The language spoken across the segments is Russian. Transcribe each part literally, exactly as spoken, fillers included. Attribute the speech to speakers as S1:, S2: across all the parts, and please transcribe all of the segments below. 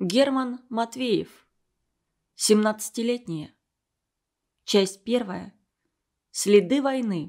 S1: Герман Матвеев. Семнадцатилетние. Часть первая. Следы войны.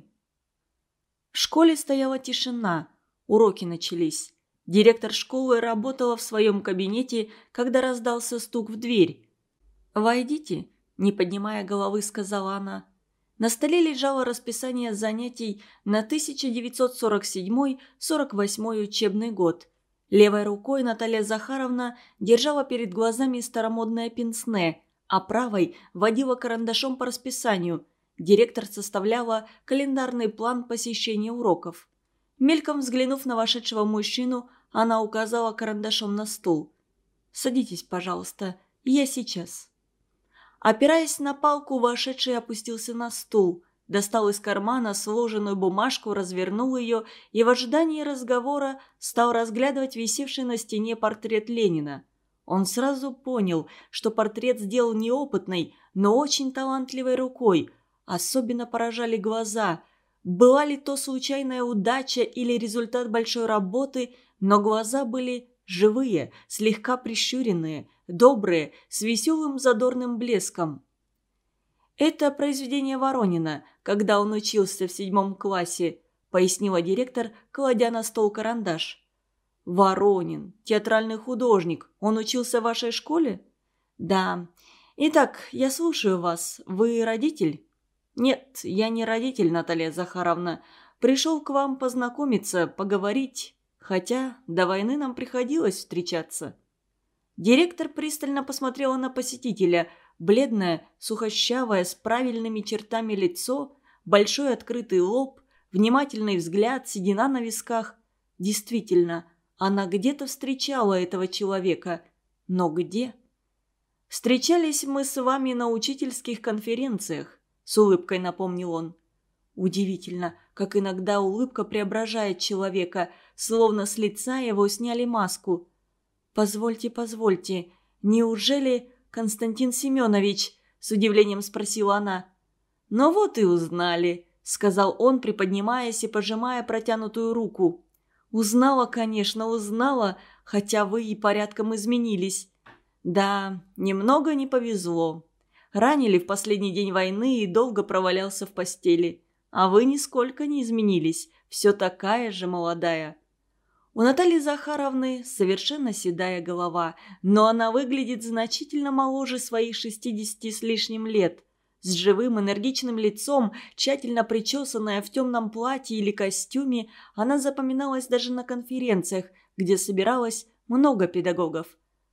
S1: В школе стояла тишина, уроки начались. Директор школы работала в своем кабинете, когда раздался стук в дверь. «Войдите», – не поднимая головы, сказала она. На столе лежало расписание занятий на тысяча девятьсот сорок седьмой — сорок восьмой учебный год. Левой рукой Наталья Захаровна держала перед глазами старомодное пенсне, а правой водила карандашом по расписанию. Директор составляла календарный план посещения уроков. Мельком взглянув на вошедшего мужчину, она указала карандашом на стул. «Садитесь, пожалуйста, я сейчас». Опираясь на палку, вошедший опустился на стул, достал из кармана сложенную бумажку, развернул ее и в ожидании разговора стал разглядывать висевший на стене портрет Ленина. Он сразу понял, что портрет сделал неопытной, но очень талантливой рукой. Особенно поражали глаза. Была ли то случайная удача или результат большой работы, но глаза были живые, слегка прищуренные, добрые, с веселым задорным блеском. «Это произведение Воронина, когда он учился в седьмом классе», – пояснила директор, кладя на стол карандаш. «Воронин, театральный художник. Он учился в вашей школе?» «Да. Итак, я слушаю вас. Вы родитель?» «Нет, я не родитель, Наталья Захаровна. Пришел к вам познакомиться, поговорить. Хотя до войны нам приходилось встречаться». Директор пристально посмотрела на посетителя. Бледное, сухощавое, с правильными чертами лицо, большой открытый лоб, внимательный взгляд, седина на висках. Действительно, она где-то встречала этого человека. Но где? «Встречались мы с вами на учительских конференциях», — с улыбкой напомнил он. Удивительно, как иногда улыбка преображает человека, словно с лица его сняли маску. «Позвольте, позвольте, неужели Константин Семенович?» – с удивлением спросила она. «Ну вот и узнали», – сказал он, приподнимаясь и пожимая протянутую руку. «Узнала, конечно, узнала, хотя вы и порядком изменились. Да, немного не повезло. Ранили в последний день войны и долго провалялся в постели. А вы нисколько не изменились, все такая же молодая». У Натальи Захаровны совершенно седая голова, но она выглядит значительно моложе своих шестидесяти с лишним лет. С живым энергичным лицом, тщательно причесанная в темном платье или костюме, она запоминалась даже на конференциях, где собиралось много педагогов.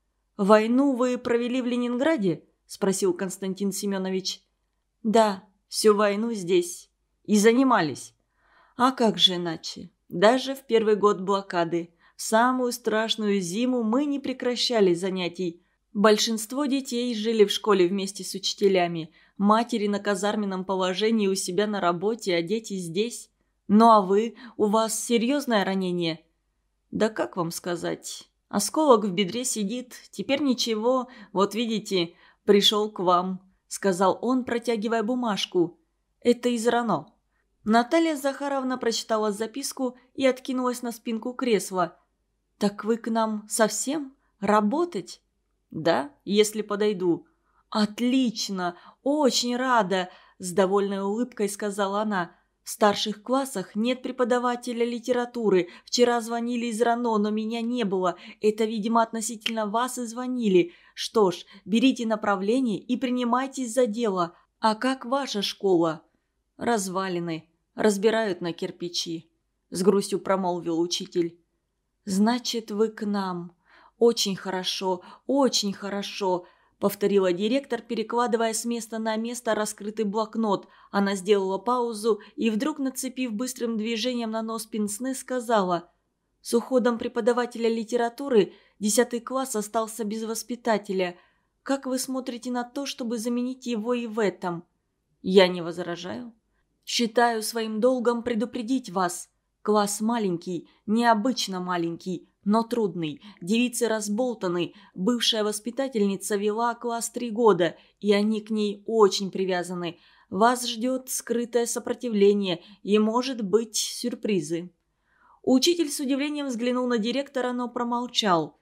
S1: «Войну вы провели в Ленинграде?» – спросил Константин Семенович. «Да, всю войну здесь. И занимались. А как же иначе? Даже в первый год блокады, в самую страшную зиму мы не прекращали занятий. Большинство детей жили в школе вместе с учителями, матери на казарменном положении у себя на работе, а дети здесь. Ну а вы, у вас серьезное ранение?» «Да как вам сказать? Осколок в бедре сидит, теперь ничего, вот видите, пришел к вам», — сказал он, протягивая бумажку. «Это из РАНО». Наталья Захаровна прочитала записку и откинулась на спинку кресла. «Так вы к нам совсем? Работать?» «Да, если подойду». «Отлично! Очень рада!» – с довольной улыбкой сказала она. «В старших классах нет преподавателя литературы. Вчера звонили из РАНО, но меня не было. Это, видимо, относительно вас и звонили. Что ж, берите направление и принимайтесь за дело. А как ваша школа?» «Развалины. Разбирают на кирпичи», – с грустью промолвил учитель. «Значит, вы к нам. Очень хорошо, очень хорошо», – повторила директор, перекладывая с места на место раскрытый блокнот. Она сделала паузу и вдруг, нацепив быстрым движением на нос пенсне, сказала: «С уходом преподавателя литературы десятый класс остался без воспитателя. Как вы смотрите на то, чтобы заменить его и в этом?» «Я не возражаю. Считаю своим долгом предупредить вас. Класс маленький, необычно маленький, но трудный. Девицы разболтаны. Бывшая воспитательница вела класс три года, и они к ней очень привязаны. Вас ждет скрытое сопротивление и, может быть, сюрпризы». Учитель с удивлением взглянул на директора, но промолчал.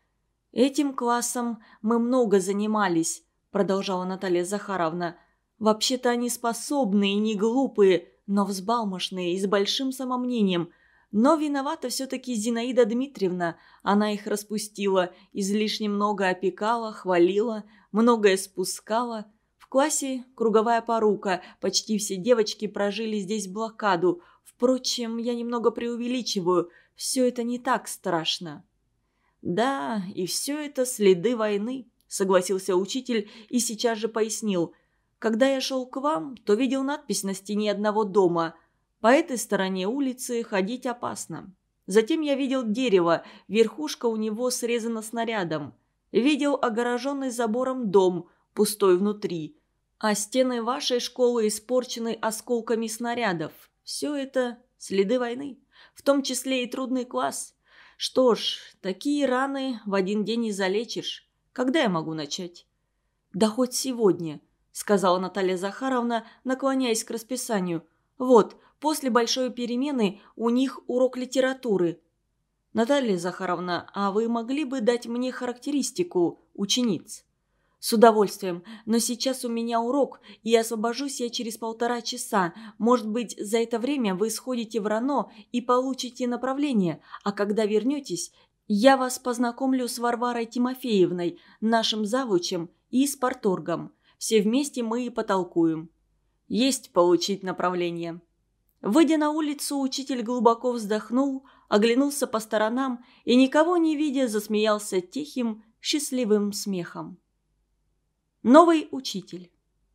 S1: «Этим классом мы много занимались», – продолжала Наталья Захаровна. «Вообще-то они способные и не глупые, но взбалмошные и с большим самомнением. Но виновата все-таки Зинаида Дмитриевна. Она их распустила, излишне много опекала, хвалила, многое спускала. В классе круговая порука, почти все девочки прожили здесь блокаду. Впрочем, я немного преувеличиваю, все это не так страшно». «Да, и все это следы войны», – согласился учитель и сейчас же пояснил. «Когда я шел к вам, то видел надпись на стене одного дома. По этой стороне улицы ходить опасно. Затем я видел дерево, верхушка у него срезана снарядом. Видел огороженный забором дом, пустой внутри. А стены вашей школы испорчены осколками снарядов. Все это следы войны, в том числе и трудный класс. Что ж, такие раны в один день не залечишь. Когда я могу начать?» «Да хоть сегодня», – сказала Наталья Захаровна, наклоняясь к расписанию. «Вот, после большой перемены у них урок литературы». «Наталья Захаровна, а вы могли бы дать мне характеристику учениц?» «С удовольствием, но сейчас у меня урок, и освобожусь я через полтора часа. Может быть, за это время вы сходите в РАНО и получите направление, а когда вернетесь, я вас познакомлю с Варварой Тимофеевной, нашим завучем и с парторгом. Все вместе мы и потолкуем». «Есть получить направление». Выйдя на улицу, учитель глубоко вздохнул, оглянулся по сторонам и, никого не видя, засмеялся тихим, счастливым смехом. Новый учитель.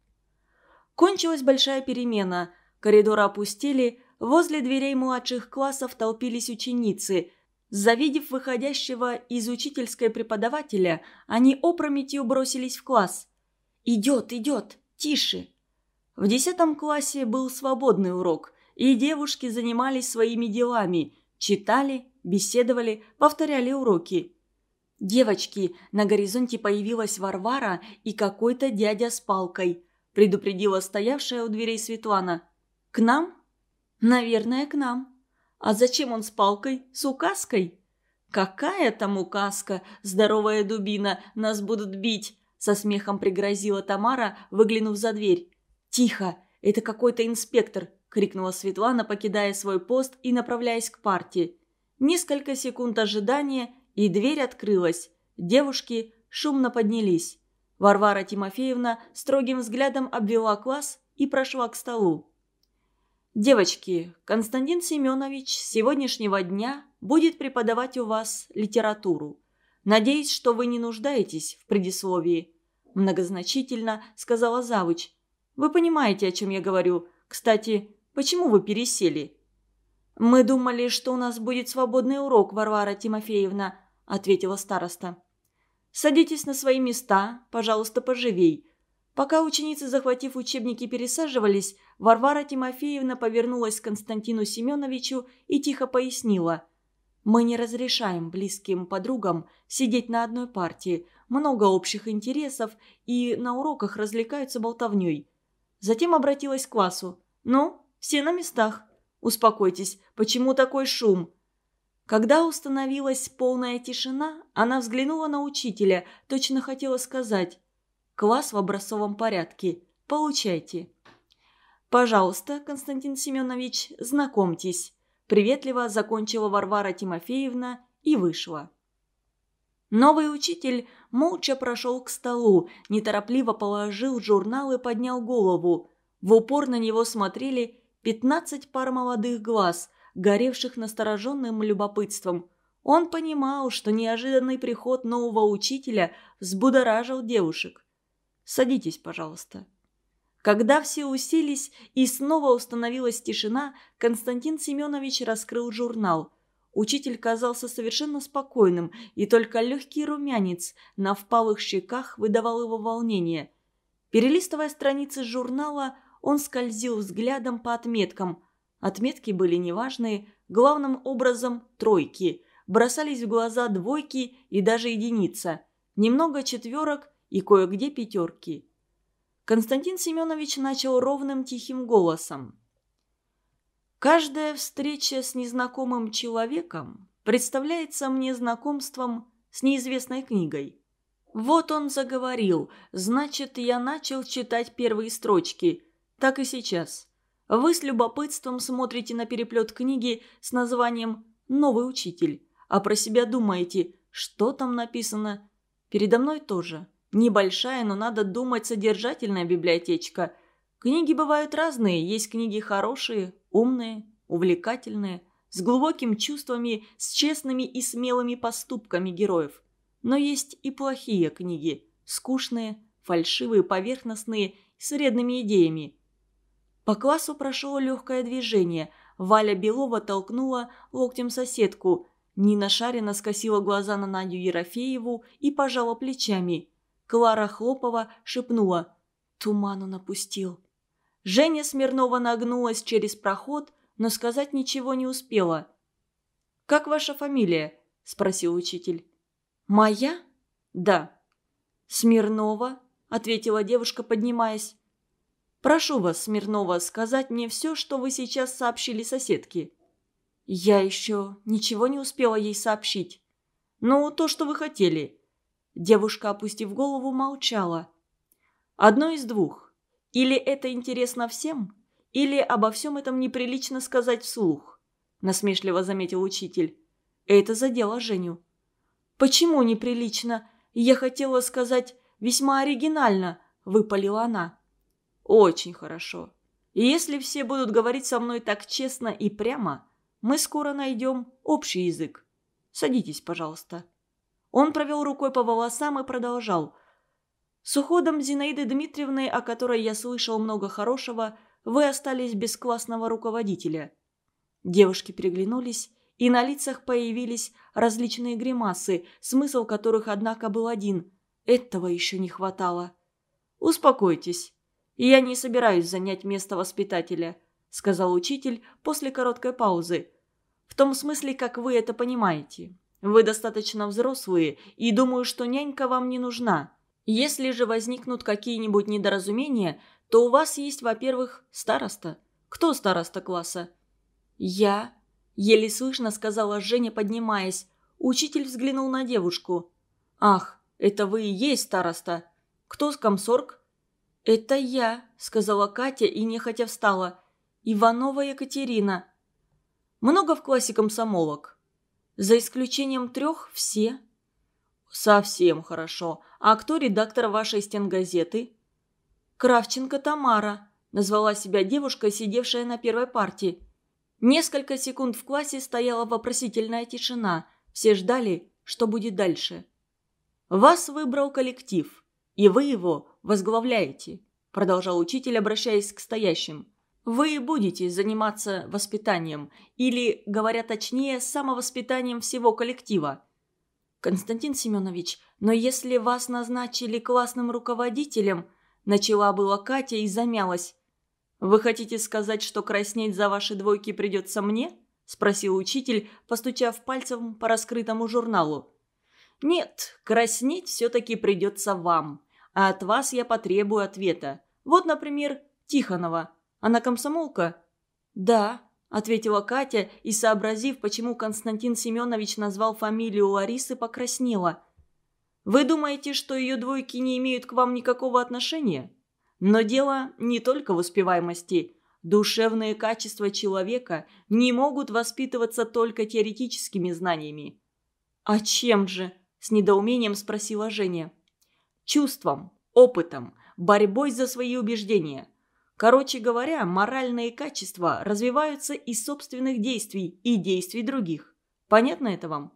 S1: Кончилась большая перемена. Коридоры опустели, возле дверей младших классов толпились ученицы. Завидев выходящего из учительской преподавателя, они опрометью бросились в класс. «Идет, идет! Тише!» В десятом классе был свободный урок, и девушки занимались своими делами, читали, беседовали, повторяли уроки. «Девочки, на горизонте появилась Варвара и какой-то дядя с палкой», – предупредила стоявшая у дверей Светлана. «К нам?» «Наверное, к нам». «А зачем он с палкой? С указкой?» «Какая там указка? Здоровая дубина, нас будут бить!» – со смехом пригрозила Тамара, выглянув за дверь. «Тихо, это какой-то инспектор!» – крикнула Светлана, покидая свой пост и направляясь к парте. Несколько секунд ожидания – и дверь открылась. Девушки шумно поднялись. Варвара Тимофеевна строгим взглядом обвела класс и прошла к столу. «Девочки, Константин Семенович с сегодняшнего дня будет преподавать у вас литературу. Надеюсь, что вы не нуждаетесь в предисловии», – многозначительно сказала завуч. «Вы понимаете, о чем я говорю. Кстати, почему вы пересели?» «Мы думали, что у нас будет свободный урок, Варвара Тимофеевна», – ответила староста. «Садитесь на свои места, пожалуйста, поживей». Пока ученицы, захватив учебники, пересаживались, Варвара Тимофеевна повернулась к Константину Семеновичу и тихо пояснила. «Мы не разрешаем близким подругам сидеть на одной партии, много общих интересов и на уроках развлекаются болтовней». Затем обратилась к классу. «Ну, все на местах. Успокойтесь, почему такой шум?» Когда установилась полная тишина, она взглянула на учителя, точно хотела сказать: «Класс в образцовом порядке. Получайте». «Пожалуйста, Константин Семенович, знакомьтесь», – приветливо закончила Варвара Тимофеевна и вышла. Новый учитель молча прошел к столу, неторопливо положил журнал и поднял голову. В упор на него смотрели пятнадцать пар молодых глаз, горевших настороженным любопытством. Он понимал, что неожиданный приход нового учителя взбудоражил девушек. «Садитесь, пожалуйста». Когда все уселись и снова установилась тишина, Константин Семенович раскрыл журнал. Учитель казался совершенно спокойным, и только легкий румянец на впалых щеках выдавал его волнение. Перелистывая страницы журнала, он скользил взглядом по отметкам. Отметки были неважные, главным образом тройки. Бросались в глаза двойки и даже единица. Немного четверок и кое-где пятерки. Константин Семенович начал ровным тихим голосом. «Каждая встреча с незнакомым человеком представляется мне знакомством с неизвестной книгой. Вот он заговорил, значит, я начал читать первые строчки. Так и сейчас. Вы с любопытством смотрите на переплет книги с названием «Новый учитель», а про себя думаете, что там написано. Передо мной тоже. Небольшая, но надо думать, содержательная библиотечка. Книги бывают разные, есть книги хорошие, умные, увлекательные, с глубокими чувствами, с честными и смелыми поступками героев. Но есть и плохие книги, скучные, фальшивые, поверхностные, с вредными идеями. По классу прошло легкое движение. Валя Белова толкнула локтем соседку. Нина Шарина скосила глаза на Надю Ерофееву и пожала плечами. Клара Хлопова шепнула: «Туману напустил». Женя Смирнова нагнулась через проход, но сказать ничего не успела. «Как ваша фамилия?» – спросил учитель. «Моя?» «Да». «Смирнова», – ответила девушка, поднимаясь. «Прошу вас, Смирнова, сказать мне все, что вы сейчас сообщили соседке». «Я еще ничего не успела ей сообщить». «Ну, то, что вы хотели». Девушка, опустив голову, молчала. «Одно из двух. Или это интересно всем, или обо всем этом неприлично сказать вслух», – насмешливо заметил учитель. Это задело Женю. «Почему неприлично? Я хотела сказать весьма оригинально», – выпалила она. «Очень хорошо. И если все будут говорить со мной так честно и прямо, мы скоро найдем общий язык. Садитесь, пожалуйста». Он провел рукой по волосам и продолжал. «С уходом Зинаиды Дмитриевны, о которой я слышал много хорошего, вы остались без классного руководителя». Девушки переглянулись, и на лицах появились различные гримасы, смысл которых, однако, был один. Этого еще не хватало. «Успокойтесь. Я не собираюсь занять место воспитателя», – сказал учитель после короткой паузы. «В том смысле, как вы это понимаете. Вы достаточно взрослые, и думаю, что нянька вам не нужна. Если же возникнут какие-нибудь недоразумения, то у вас есть, во-первых, староста. Кто староста класса?» «Я», – еле слышно сказала Женя, поднимаясь. Учитель взглянул на девушку. «Ах, это вы и есть староста. Кто с комсорг?» «Это я», – сказала Катя и нехотя встала. «Иванова Екатерина». «Много в классе комсомолок?» «За исключением трех, все». «Совсем хорошо. А кто редактор вашей стенгазеты?» «Кравченко Тамара», – назвала себя девушка, сидевшая на первой парте. Несколько секунд в классе стояла вопросительная тишина. Все ждали, что будет дальше. «Вас выбрал коллектив, и вы его возглавляете», – продолжал учитель, обращаясь к стоящим. «Вы будете заниматься воспитанием, или, говоря точнее, самовоспитанием всего коллектива». «Константин Семенович, но если вас назначили классным руководителем», – начала была Катя и замялась. «Вы хотите сказать, что краснеть за ваши двойки придется мне?» – спросил учитель, постучав пальцем по раскрытому журналу. «Нет, краснеть все-таки придется вам, а от вас я потребую ответа. Вот, например, Тихонова. Она комсомолка?» «Да», – ответила Катя и, сообразив, почему Константин Семенович назвал фамилию Ларисы, покраснела. «Вы думаете, что ее двойки не имеют к вам никакого отношения? Но дело не только в успеваемости. Душевные качества человека не могут воспитываться только теоретическими знаниями». «А чем же?» – с недоумением спросила Женя. «Чувством, опытом, борьбой за свои убеждения. Короче говоря, моральные качества развиваются из собственных действий и действий других. Понятно это вам?»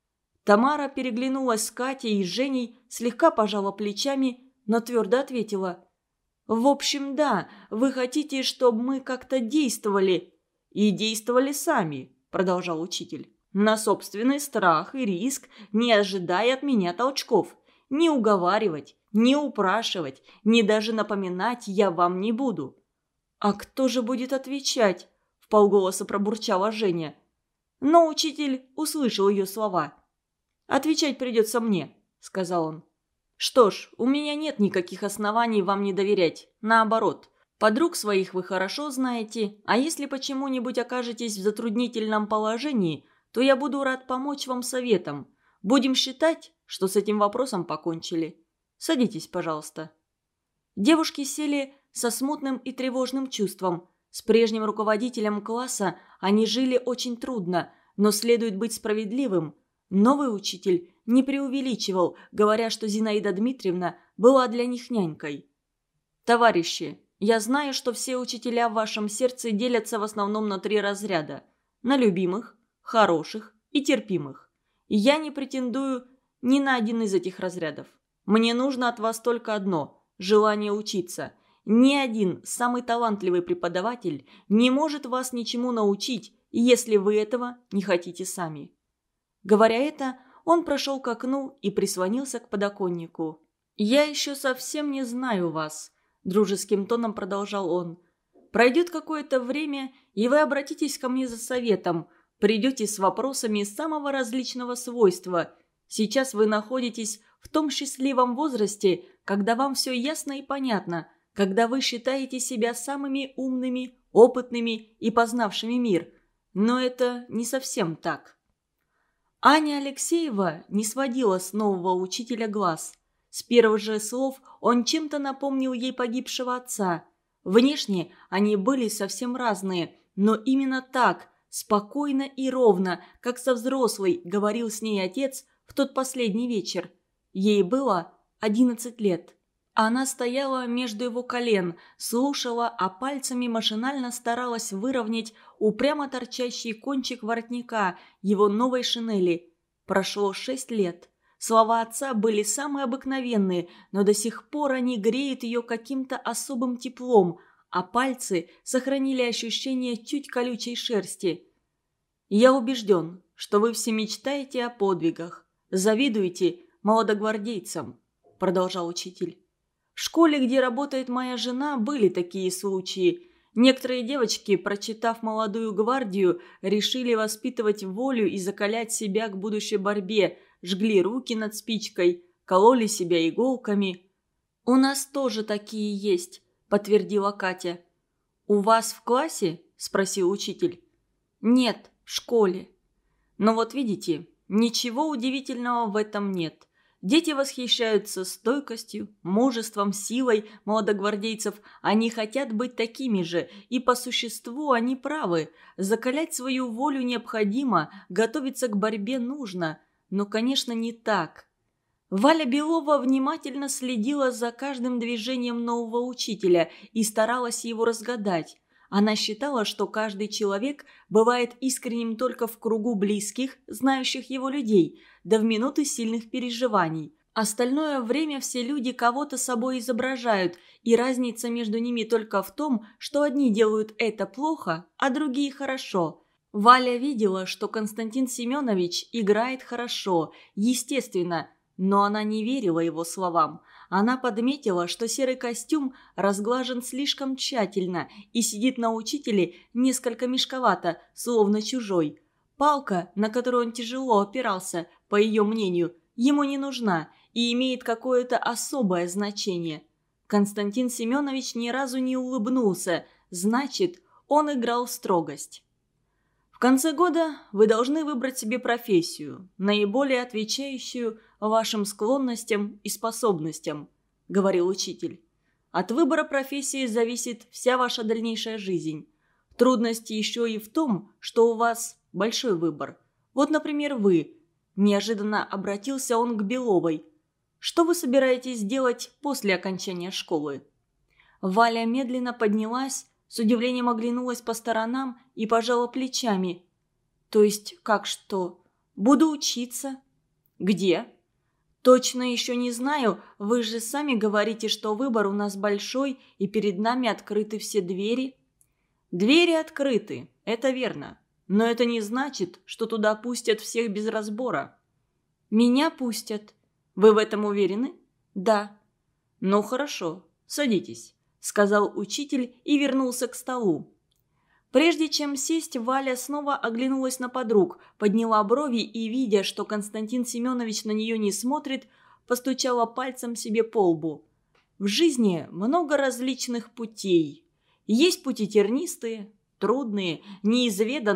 S1: Тамара переглянулась с Катей и Женей, слегка пожала плечами, но твердо ответила. «В общем, да, вы хотите, чтобы мы как-то действовали». «И действовали сами», – продолжал учитель. «На собственный страх и риск, не ожидая от меня толчков. Не уговаривать, не упрашивать, не даже напоминать я вам не буду». «А кто же будет отвечать?» – вполголоса пробурчала Женя. Но учитель услышал ее слова. «Отвечать придется мне», – сказал он. «Что ж, у меня нет никаких оснований вам не доверять. Наоборот, подруг своих вы хорошо знаете, а если почему-нибудь окажетесь в затруднительном положении, то я буду рад помочь вам советом. Будем считать, что с этим вопросом покончили. Садитесь, пожалуйста». Девушки сели со смутным и тревожным чувством. С прежним руководителем класса они жили очень трудно, но следует быть справедливым. Новый учитель не преувеличивал, говоря, что Зинаида Дмитриевна была для них нянькой. «Товарищи, я знаю, что все учителя в вашем сердце делятся в основном на три разряда – на любимых, хороших и терпимых. И я не претендую ни на один из этих разрядов. Мне нужно от вас только одно – желание учиться. Ни один самый талантливый преподаватель не может вас ничему научить, если вы этого не хотите сами». Говоря это, он прошел к окну и прислонился к подоконнику. «Я еще совсем не знаю вас», – дружеским тоном продолжал он. «Пройдет какое-то время, и вы обратитесь ко мне за советом, придете с вопросами самого различного свойства. Сейчас вы находитесь в том счастливом возрасте, когда вам все ясно и понятно, когда вы считаете себя самыми умными, опытными и познавшими мир. Но это не совсем так». Аня Алексеева не сводила с нового учителя глаз. С первых же слов он чем-то напомнил ей погибшего отца. Внешне они были совсем разные, но именно так, спокойно и ровно, как со взрослой говорил с ней отец в тот последний вечер. Ей было одиннадцать лет. Она стояла между его колен, слушала, а пальцами машинально старалась выровнять упрямо торчащий кончик воротника его новой шинели. Прошло шесть лет. Слова отца были самые обыкновенные, но до сих пор они греют ее каким-то особым теплом, а пальцы сохранили ощущение чуть колючей шерсти. «Я убежден, что вы все мечтаете о подвигах, завидуете молодогвардейцам», – продолжал учитель. «В школе, где работает моя жена, были такие случаи. Некоторые девочки, прочитав «Молодую гвардию», решили воспитывать волю и закалять себя к будущей борьбе, жгли руки над спичкой, кололи себя иголками». «У нас тоже такие есть», – подтвердила Катя. «У вас в классе?» – спросил учитель. «Нет, в школе». «Но вот видите, ничего удивительного в этом нет». Дети восхищаются стойкостью, мужеством, силой молодогвардейцев. Они хотят быть такими же, и по существу они правы. Закалять свою волю необходимо, готовиться к борьбе нужно. Но, конечно, не так. Валя Белова внимательно следила за каждым движением нового учителя и старалась его разгадать. Она считала, что каждый человек бывает искренним только в кругу близких, знающих его людей, да в минуты сильных переживаний. Остальное время все люди кого-то собой изображают, и разница между ними только в том, что одни делают это плохо, а другие хорошо. Валя видела, что Константин Семенович играет хорошо, естественно, но она не верила его словам. Она подметила, что серый костюм разглажен слишком тщательно и сидит на учителе несколько мешковато, словно чужой. Палка, на которую он тяжело опирался, по ее мнению, ему не нужна и имеет какое-то особое значение. Константин Семенович ни разу не улыбнулся, значит, он играл в строгость. В конце года вы должны выбрать себе профессию, наиболее отвечающую вашим склонностям и способностям, говорил учитель. От выбора профессии зависит вся ваша дальнейшая жизнь. Трудность еще и в том, что у вас большой выбор. Вот, например, вы. Неожиданно обратился он к Беловой. Что вы собираетесь делать после окончания школы? Валя медленно поднялась, с удивлением оглянулась по сторонам и пожала плечами. «То есть, как что? Буду учиться». «Где?» «Точно еще не знаю. Вы же сами говорите, что выбор у нас большой, и перед нами открыты все двери». «Двери открыты, это верно. Но это не значит, что туда пустят всех без разбора». «Меня пустят». «Вы в этом уверены?» «Да». «Ну хорошо, садитесь», – сказал учитель и вернулся к столу. Прежде чем сесть, Валя снова оглянулась на подруг, подняла брови и, видя, что Константин Семенович на нее не смотрит, постучала пальцем себе по лбу. В жизни много различных путей. Есть пути тернистые, трудные, неизведанные,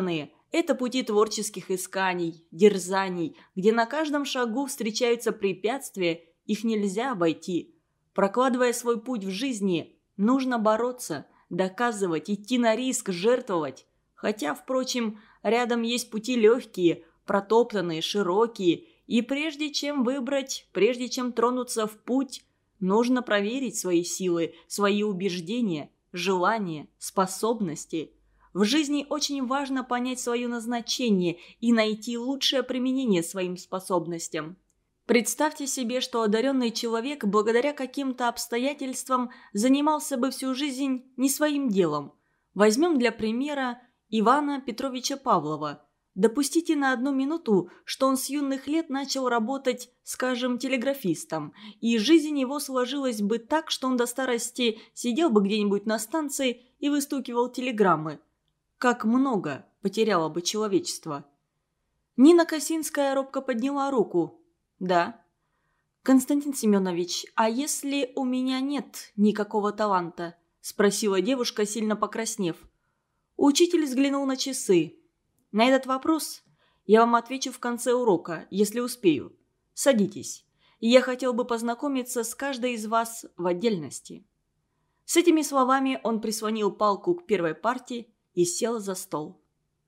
S1: Это пути творческих исканий, дерзаний, где на каждом шагу встречаются препятствия, их нельзя обойти. Прокладывая свой путь в жизни, нужно бороться, доказывать, идти на риск, жертвовать. Хотя, впрочем, рядом есть пути легкие, протоптанные, широкие, и прежде чем выбрать, прежде чем тронуться в путь, нужно проверить свои силы, свои убеждения, желания, способности. В жизни очень важно понять свое назначение и найти лучшее применение своим способностям. Представьте себе, что одаренный человек благодаря каким-то обстоятельствам занимался бы всю жизнь не своим делом. Возьмем для примера Ивана Петровича Павлова. Допустите на одну минуту, что он с юных лет начал работать, скажем, телеграфистом, и жизнь его сложилась бы так, что он до старости сидел бы где-нибудь на станции и выстукивал телеграммы. Как много потеряло бы человечество. Нина Косинская робко подняла руку. «Да». «Константин Семенович, а если у меня нет никакого таланта?» – спросила девушка, сильно покраснев. Учитель взглянул на часы. «На этот вопрос я вам отвечу в конце урока, если успею. Садитесь. Я хотел бы познакомиться с каждой из вас в отдельности». С этими словами он прислонил палку к первой партии и сел за стол.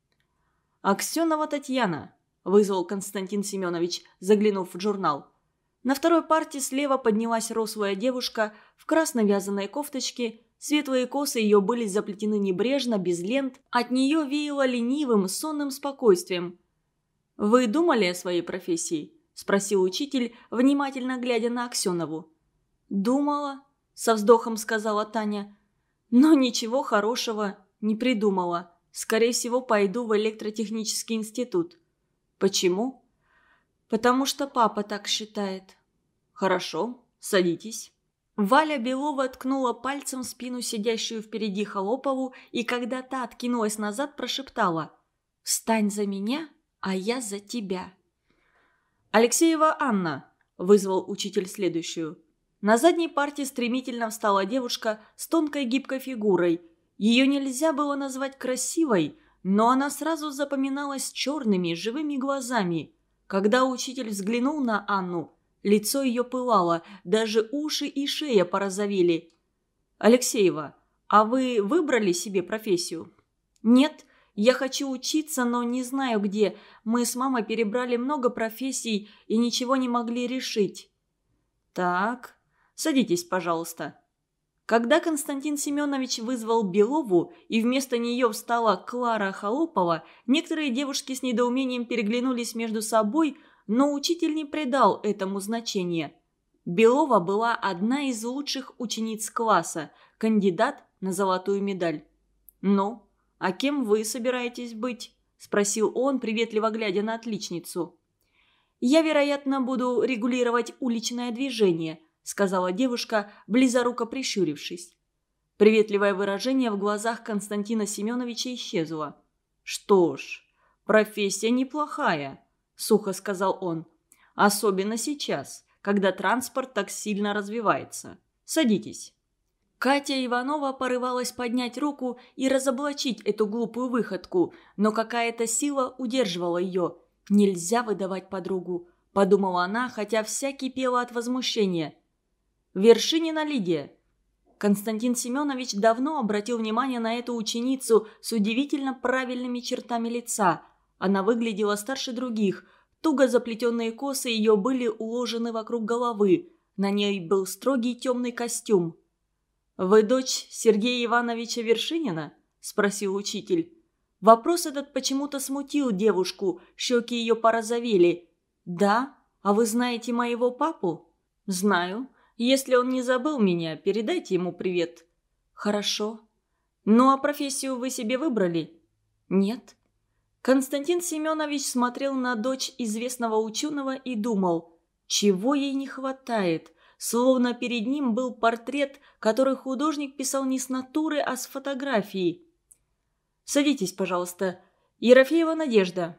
S1: «Аксенова Татьяна», – вызвал Константин Семенович, заглянув в журнал. На второй парте слева поднялась рослая девушка в красной вязаной кофточке. Светлые косы ее были заплетены небрежно, без лент. От нее веяло ленивым, сонным спокойствием. «Вы думали о своей профессии?» – спросил учитель, внимательно глядя на Аксенову. «Думала», – со вздохом сказала Таня. «Но ничего хорошего не придумала. Скорее всего, пойду в электротехнический институт». «Почему?» «Потому что папа так считает». «Хорошо, садитесь». Валя Белова ткнула пальцем в спину сидящую впереди Холопову, и когда та откинулась назад, прошептала: «Встань за меня, а я за тебя». «Алексеева Анна», – вызвал учитель следующую. На задней парте стремительно встала девушка с тонкой гибкой фигурой. Ее нельзя было назвать красивой, но она сразу запоминалась черными, живыми глазами. Когда учитель взглянул на Анну, лицо ее пылало, даже уши и шея порозовели. «Алексеева, а вы выбрали себе профессию?» «Нет, я хочу учиться, но не знаю где. Мы с мамой перебрали много профессий и ничего не могли решить». «Так, садитесь, пожалуйста». Когда Константин Семенович вызвал Белову и вместо нее встала Клара Холопова, некоторые девушки с недоумением переглянулись между собой, но учитель не придал этому значения. Белова была одна из лучших учениц класса, кандидат на золотую медаль. «Ну, а кем вы собираетесь быть?» – спросил он, приветливо глядя на отличницу. «Я, вероятно, буду регулировать уличное движение», – сказала девушка, близоруко прищурившись. Приветливое выражение в глазах Константина Семеновича исчезло. «Что ж, профессия неплохая», – сухо сказал он. «Особенно сейчас, когда транспорт так сильно развивается. Садитесь». Катя Иванова порывалась поднять руку и разоблачить эту глупую выходку, но какая-то сила удерживала ее. «Нельзя выдавать подругу», – подумала она, хотя вся кипела от возмущения. «Вершинина Лидия». Константин Семенович давно обратил внимание на эту ученицу с удивительно правильными чертами лица. Она выглядела старше других. Туго заплетенные косы ее были уложены вокруг головы. На ней был строгий темный костюм. «Вы дочь Сергея Ивановича Вершинина?» – спросил учитель. Вопрос этот почему-то смутил девушку, щеки ее порозовели. «Да? А вы знаете моего папу?» «Знаю. Если он не забыл меня, передайте ему привет». «Хорошо». «Ну а профессию вы себе выбрали?» «Нет». Константин Семенович смотрел на дочь известного ученого и думал, чего ей не хватает, словно перед ним был портрет, который художник писал не с натуры, а с фотографии. «Садитесь, пожалуйста. Ерофеева Надежда».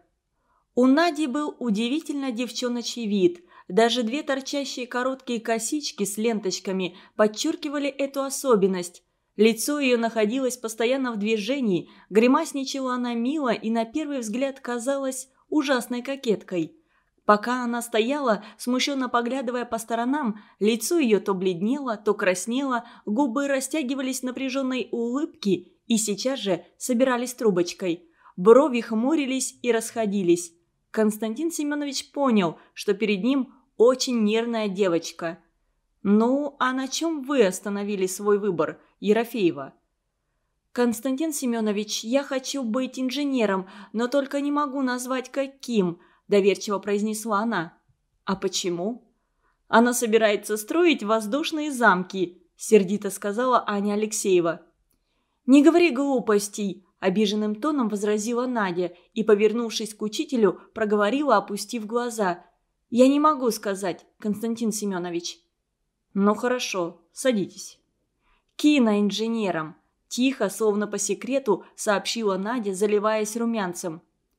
S1: У Нади был удивительно девчоночий вид. Даже две торчащие короткие косички с ленточками подчеркивали эту особенность. Лицо ее находилось постоянно в движении, гримасничала она мило и на первый взгляд казалась ужасной кокеткой. Пока она стояла, смущенно поглядывая по сторонам, лицо ее то бледнело, то краснело, губы растягивались в напряженной улыбке и сейчас же собирались трубочкой. Брови хмурились и расходились. Константин Семенович понял, что перед ним очень нервная девочка. «Ну, а на чем вы остановили свой выбор, Ерофеева?» «Константин Семенович, я хочу быть инженером, но только не могу назвать каким», – доверчиво произнесла она. «А почему?» «Она собирается строить воздушные замки», – сердито сказала Аня Алексеева. «Не говори глупостей», – обиженным тоном возразила Надя и, повернувшись к учителю, проговорила, опустив глаза. «Я не могу сказать, Константин Семенович». «Ну хорошо, садитесь». «Киноинженером», – тихо, словно по секрету, сообщила Надя, заливаясь румянцем.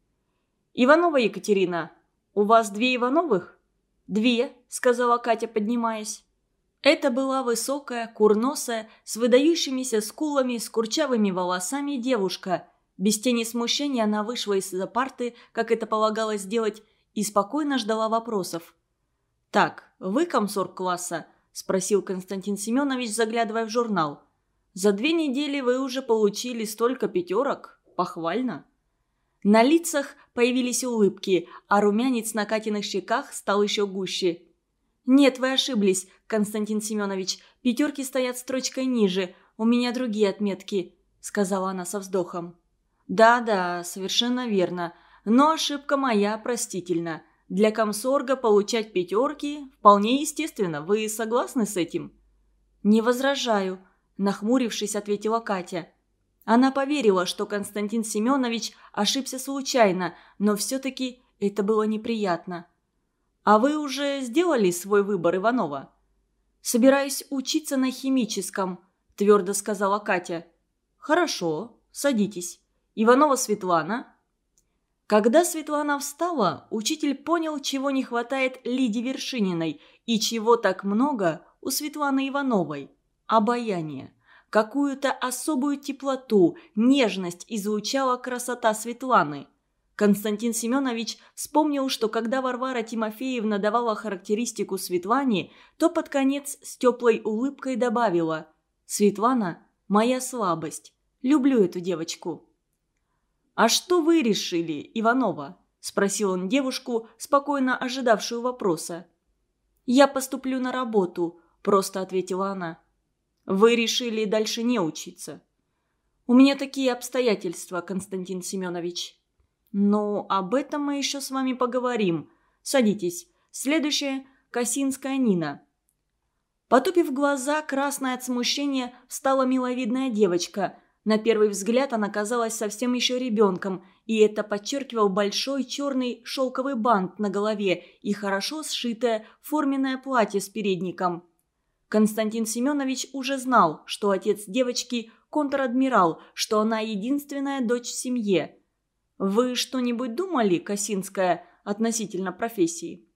S1: «Иванова Екатерина, у вас две Ивановых?» «Две», – сказала Катя, поднимаясь. Это была высокая, курносая, с выдающимися скулами, с курчавыми волосами девушка. Без тени смущения она вышла из-за парты, как это полагалось делать, и спокойно ждала вопросов. «Так, вы комсорг класса?» – спросил Константин Семенович, заглядывая в журнал. «За две недели вы уже получили столько пятерок. Похвально». На лицах появились улыбки, а румянец на Катиных щеках стал еще гуще. «Нет, вы ошиблись, Константин Семенович. Пятерки стоят строчкой ниже. У меня другие отметки», – сказала она со вздохом. «Да-да, совершенно верно. Но ошибка моя простительна. Для комсорга получать пятерки вполне естественно. Вы согласны с этим?» «Не возражаю», – нахмурившись, ответила Катя. Она поверила, что Константин Семенович ошибся случайно, но все-таки это было неприятно. «А вы уже сделали свой выбор, Иванова?» «Собираюсь учиться на химическом», – твердо сказала Катя. «Хорошо, садитесь. Иванова Светлана». Когда Светлана встала, учитель понял, чего не хватает Лиде Вершининой и чего так много у Светланы Ивановой – обаяние. Какую-то особую теплоту, нежность излучала красота Светланы. Константин Семенович вспомнил, что когда Варвара Тимофеевна давала характеристику Светлане, то под конец с теплой улыбкой добавила: «Светлана – моя слабость. Люблю эту девочку». «А что вы решили, Иванова?» – спросил он девушку, спокойно ожидавшую вопроса. «Я поступлю на работу», – просто ответила она. «Вы решили дальше не учиться?» «У меня такие обстоятельства, Константин Семенович». «Ну, об этом мы еще с вами поговорим. Садитесь. Следующая – Косинская Нина». Потупив глаза, красная от смущения, встала миловидная девочка. На первый взгляд она казалась совсем еще ребенком, и это подчеркивал большой черный шелковый бант на голове и хорошо сшитое форменное платье с передником. Константин Семенович уже знал, что отец девочки – контр-адмирал, что она единственная дочь в семье. «Вы что-нибудь думали, Косинская, относительно профессии?»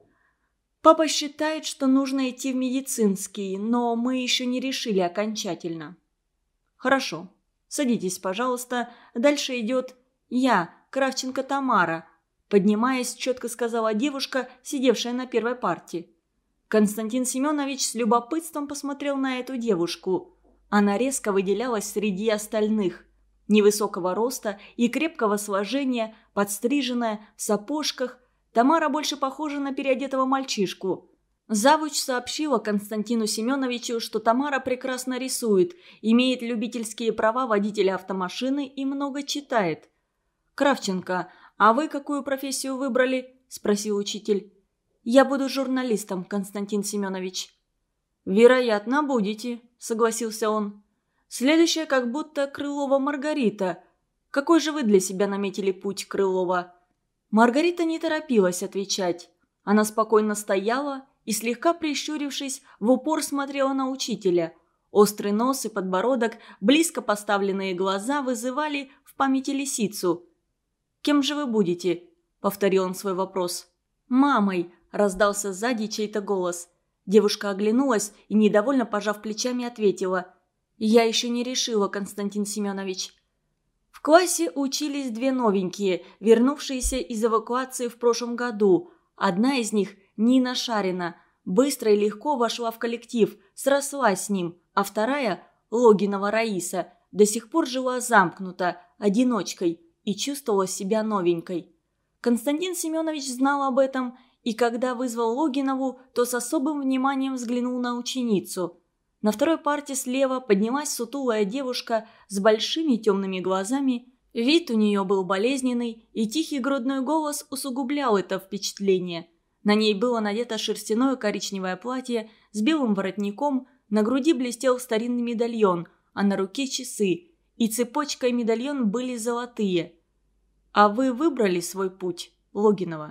S1: «Папа считает, что нужно идти в медицинский, но мы еще не решили окончательно». «Хорошо. Садитесь, пожалуйста. Дальше идет я, Кравченко Тамара», – поднимаясь, четко сказала девушка, сидевшая на первой парте. Константин Семенович с любопытством посмотрел на эту девушку. Она резко выделялась среди остальных. Невысокого роста и крепкого сложения, подстриженная, в сапожках, Тамара больше похожа на переодетого мальчишку. Завуч сообщила Константину Семеновичу, что Тамара прекрасно рисует, имеет любительские права водителя автомашины и много читает. «Кравченко, а вы какую профессию выбрали?» – спросил учитель. «Я буду журналистом, Константин Семенович». «Вероятно, будете», – согласился он. «Следующая как будто Крылова Маргарита. Какой же вы для себя наметили путь, Крылова?» Маргарита не торопилась отвечать. Она спокойно стояла и, слегка прищурившись, в упор смотрела на учителя. Острый нос и подбородок, близко поставленные глаза вызывали в памяти лисицу. «Кем же вы будете?» – повторил он свой вопрос. «Мамой!» – раздался сзади чей-то голос. Девушка оглянулась и, недовольно пожав плечами, ответила: Я еще не решила, Константин Семенович. В классе учились две новенькие, вернувшиеся из эвакуации в прошлом году. Одна из них, Нина Шарина, быстро и легко вошла в коллектив, срослась с ним, а вторая, Логинова Раиса, до сих пор жила замкнута, одиночкой и чувствовала себя новенькой. Константин Семенович знал об этом, и когда вызвал Логинову, то с особым вниманием взглянул на ученицу. На второй парте слева поднялась сутулая девушка с большими темными глазами. Вид у нее был болезненный, и тихий грудной голос усугублял это впечатление. На ней было надето шерстяное коричневое платье с белым воротником, на груди блестел старинный медальон, а на руке часы, и цепочка и медальон были золотые. «А вы выбрали свой путь, Логинова?»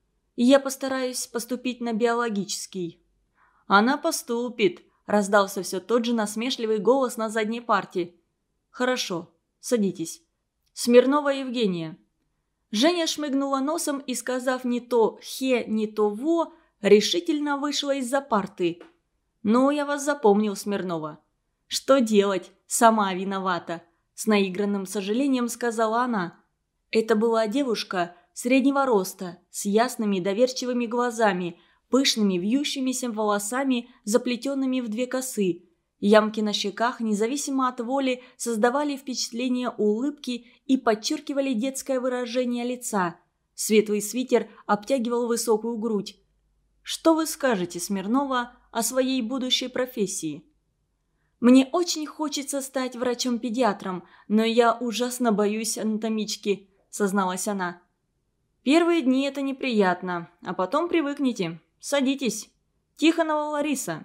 S1: «Я постараюсь поступить на биологический». «Она поступит», – раздался все тот же насмешливый голос на задней парте. «Хорошо, садитесь. Смирнова Евгения». Женя шмыгнула носом и, сказав не то «хе», не то «во», решительно вышла из-за парты. «Ну, я вас запомнил, Смирнова». «Что делать? Сама виновата», – с наигранным сожалением сказала она. Это была девушка среднего роста, с ясными доверчивыми глазами, пышными вьющимися волосами, заплетенными в две косы. Ямки на щеках, независимо от воли, создавали впечатление улыбки и подчеркивали детское выражение лица. Светлый свитер обтягивал высокую грудь. «Что вы скажете, Смирнова, о своей будущей профессии?» «Мне очень хочется стать врачом-педиатром, но я ужасно боюсь анатомички», – созналась она. «Первые дни это неприятно, а потом привыкнете. Садитесь. Тихонова Лариса».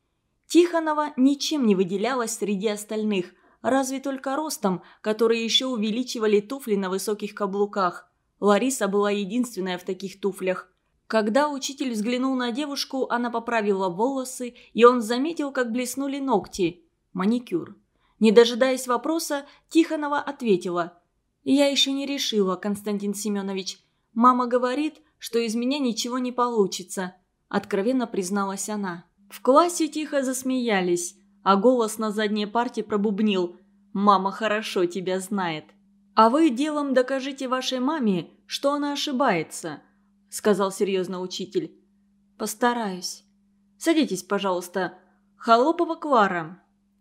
S1: Тихонова ничем не выделялась среди остальных, разве только ростом, который еще увеличивали туфли на высоких каблуках. Лариса была единственная в таких туфлях. Когда учитель взглянул на девушку, она поправила волосы, и он заметил, как блеснули ногти. Маникюр. Не дожидаясь вопроса, Тихонова ответила: «Я еще не решила, Константин Семенович. Мама говорит, что из меня ничего не получится», – откровенно призналась она. В классе тихо засмеялись, а голос на задней парте пробубнил: «Мама хорошо тебя знает». «А вы делом докажите вашей маме, что она ошибается», – сказал серьезно учитель. «Постараюсь. Садитесь, пожалуйста. Холопова Клара».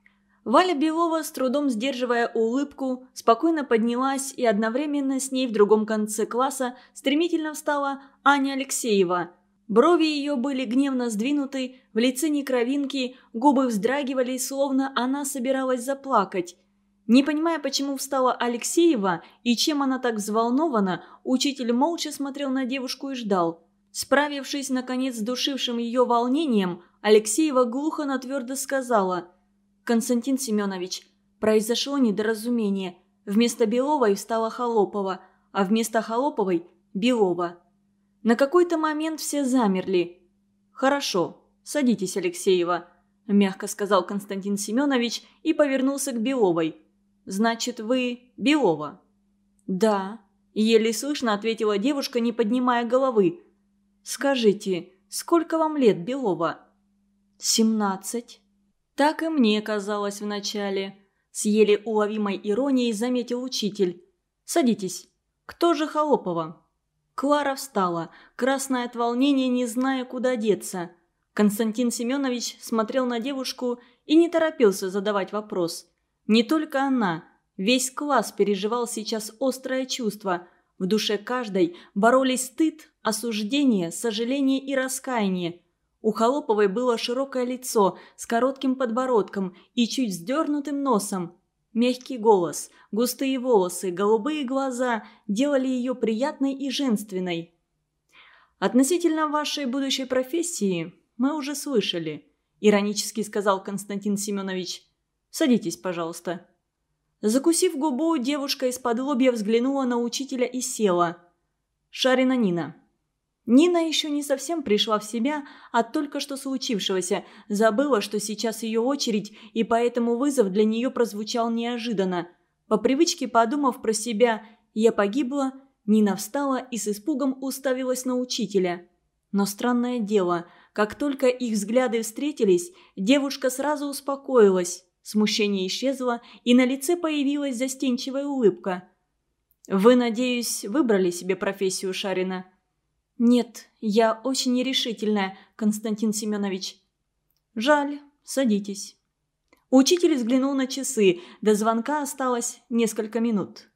S1: Валя Белова, с трудом сдерживая улыбку, спокойно поднялась, и одновременно с ней в другом конце класса стремительно встала Аня Алексеева. Брови ее были гневно сдвинуты, в лице ни кровинки, губы вздрагивали, словно она собиралась заплакать. Не понимая, почему встала Алексеева и чем она так взволнована, учитель молча смотрел на девушку и ждал. Справившись, наконец, с душившим ее волнением, Алексеева глухо, но твердо сказала: «Константин Семенович, произошло недоразумение. Вместо Беловой встала Холопова, а вместо Холоповой – Белова». На какой-то момент все замерли. «Хорошо, садитесь, Алексеева», – мягко сказал Константин Семенович и повернулся к Беловой. «Значит, вы Белова?» «Да», – еле слышно ответила девушка, не поднимая головы. «Скажите, сколько вам лет, Белова?» «Семнадцать». «Так и мне казалось вначале», – с еле уловимой иронией заметил учитель. «Садитесь. Кто же Холопова?» Клара встала, красная от волнения, не зная, куда деться. Константин Семенович смотрел на девушку и не торопился задавать вопрос. Не только она, весь класс переживал сейчас острое чувство. В душе каждой боролись стыд, осуждение, сожаление и раскаяние. У Холоповой было широкое лицо с коротким подбородком и чуть вздернутым носом. Мягкий голос, густые волосы, голубые глаза делали ее приятной и женственной. «Относительно вашей будущей профессии мы уже слышали», – иронически сказал Константин Семенович. «Садитесь, пожалуйста». Закусив губу, девушка из-под-лобья взглянула на учителя и села. Шарина Нина. Нина еще не совсем пришла в себя от только что случившегося, забыла, что сейчас ее очередь, и поэтому вызов для нее прозвучал неожиданно. По привычке, подумав про себя «я погибла», Нина встала и с испугом уставилась на учителя. Но странное дело, как только их взгляды встретились, девушка сразу успокоилась. Смущение исчезло, и на лице появилась застенчивая улыбка. «Вы, надеюсь, выбрали себе профессию, Шарина?» «Нет, я очень нерешительная, Константин Семенович». «Жаль, садитесь». Учитель взглянул на часы, до звонка осталось несколько минут.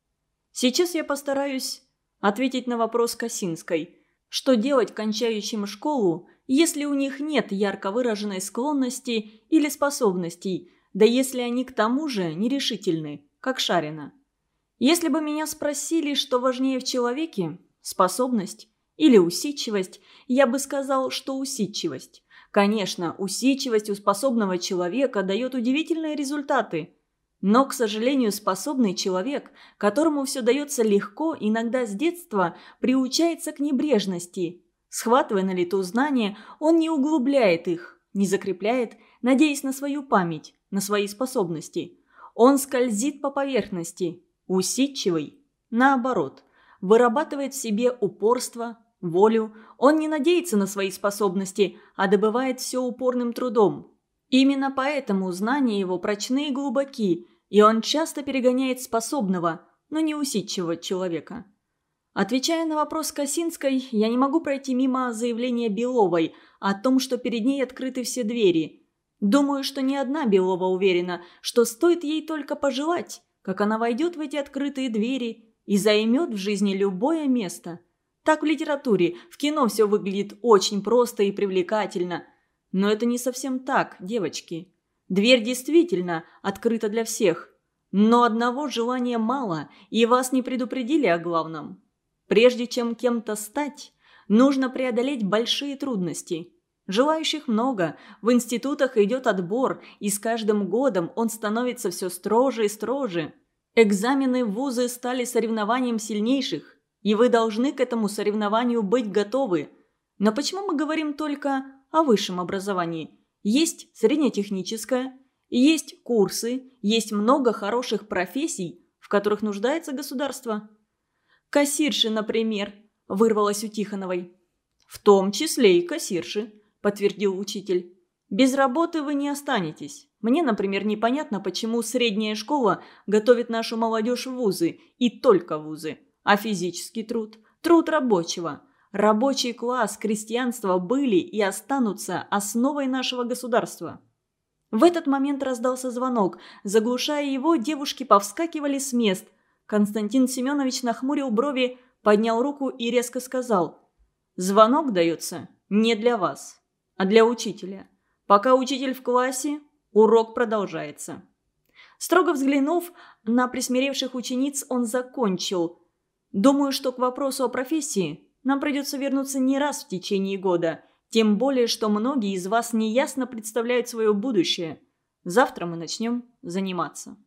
S1: «Сейчас я постараюсь ответить на вопрос Косинской. Что делать кончающим школу, если у них нет ярко выраженной склонности или способностей, да если они к тому же нерешительны, как Шарина? Если бы меня спросили, что важнее в человеке – способность или усидчивость, я бы сказал, что усидчивость. Конечно, усидчивость у способного человека дает удивительные результаты. Но, к сожалению, способный человек, которому все дается легко, иногда с детства приучается к небрежности. Схватывая на лету знания, он не углубляет их, не закрепляет, надеясь на свою память, на свои способности. Он скользит по поверхности. Усидчивый, наоборот, вырабатывает в себе упорство, волю. Он не надеется на свои способности, а добывает все упорным трудом. Именно поэтому знания его прочны и глубоки, и он часто перегоняет способного, но не усидчивого человека. Отвечая на вопрос Косинской, я не могу пройти мимо заявления Беловой о том, что перед ней открыты все двери. Думаю, что ни одна Белова уверена, что стоит ей только пожелать, как она войдет в эти открытые двери и займет в жизни любое место. Так в литературе, в кино все выглядит очень просто и привлекательно. Но это не совсем так, девочки. Дверь действительно открыта для всех. Но одного желания мало, и вас не предупредили о главном. Прежде чем кем-то стать, нужно преодолеть большие трудности. Желающих много, в институтах идет отбор, и с каждым годом он становится все строже и строже. Экзамены в вузы стали соревнованием сильнейших, и вы должны к этому соревнованию быть готовы. Но почему мы говорим только о высшем образовании? Есть среднетехническое, есть курсы, есть много хороших профессий, в которых нуждается государство. «Кассирши, например», – вырвалось у Тихоновой. «В том числе и кассирши», – подтвердил учитель. «Без работы вы не останетесь. Мне, например, непонятно, почему средняя школа готовит нашу молодежь в вузы, и только в вузы. А физический труд, труд рабочего. Рабочий класс, крестьянство были и останутся основой нашего государства». В этот момент раздался звонок. Заглушая его, девушки повскакивали с мест. Константин Семенович нахмурил брови, поднял руку и резко сказал: «Звонок дается не для вас, а для учителя. Пока учитель в классе, урок продолжается». Строго взглянув на присмиревших учениц, он закончил: «Думаю, что к вопросу о профессии нам придется вернуться не раз в течение года, тем более, что многие из вас неясно представляют свое будущее. Завтра мы начнем заниматься».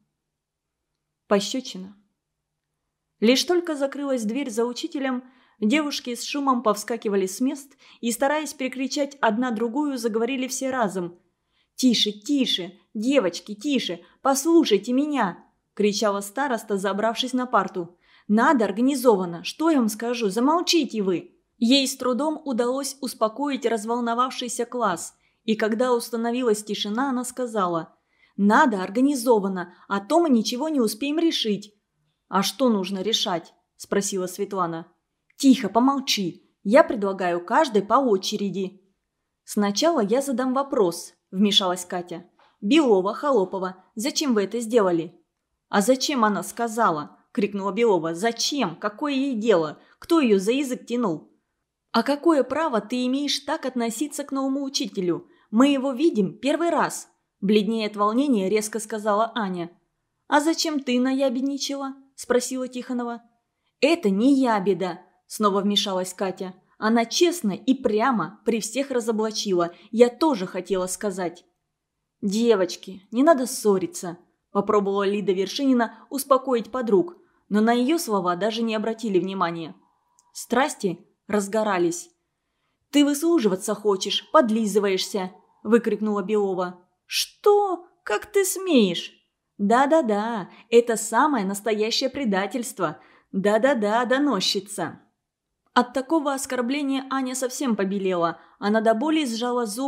S1: Пощечина. Лишь только закрылась дверь за учителем, девушки с шумом повскакивали с мест и, стараясь перекричать одна другую, заговорили все разом. «Тише, тише! Девочки, тише! Послушайте меня!» – кричала староста, забравшись на парту. «Надо организованно! Что я вам скажу? Замолчите вы!» Ей с трудом удалось успокоить разволновавшийся класс, и когда установилась тишина, она сказала: «Надо организованно, а то мы ничего не успеем решить». «А что нужно решать?» – спросила Светлана. «Тихо, помолчи. Я предлагаю каждой по очереди». «Сначала я задам вопрос», – вмешалась Катя. «Белова, Холопова, зачем вы это сделали?» «А зачем она сказала?» – крикнула Белова. «Зачем? Какое ей дело? Кто ее за язык тянул?» «А какое право ты имеешь так относиться к новому учителю? Мы его видим первый раз», – бледнее от волнения резко сказала Аня. «А зачем ты наябедничала?» – спросила Тихонова. «Это не ябеда», – снова вмешалась Катя. «Она честно и прямо при всех разоблачила. Я тоже хотела сказать». «Девочки, не надо ссориться», – попробовала Лида Вершинина успокоить подруг, но на ее слова даже не обратили внимания. Страсти разгорались. «Ты выслуживаться хочешь, подлизываешься», – выкрикнула Белова. «Что? Как ты смеешь?» «Да-да-да, это самое настоящее предательство. Да-да-да, доносчица». От такого оскорбления Аня совсем побелела. Она до боли сжала зубы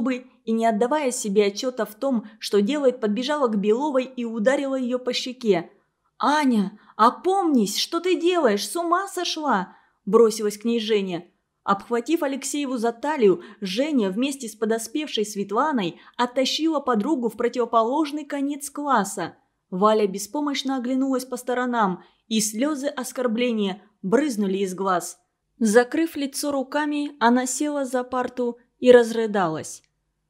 S1: и, не отдавая себе отчета в том, что делает, подбежала к Беловой и ударила ее по щеке. «Аня, опомнись, что ты делаешь? С ума сошла?» – бросилась к ней Женя. Обхватив Алексееву за талию, Женя вместе с подоспевшей Светланой оттащила подругу в противоположный конец класса. Валя беспомощно оглянулась по сторонам, и слезы оскорбления брызнули из глаз. Закрыв лицо руками, она села за парту и разрыдалась.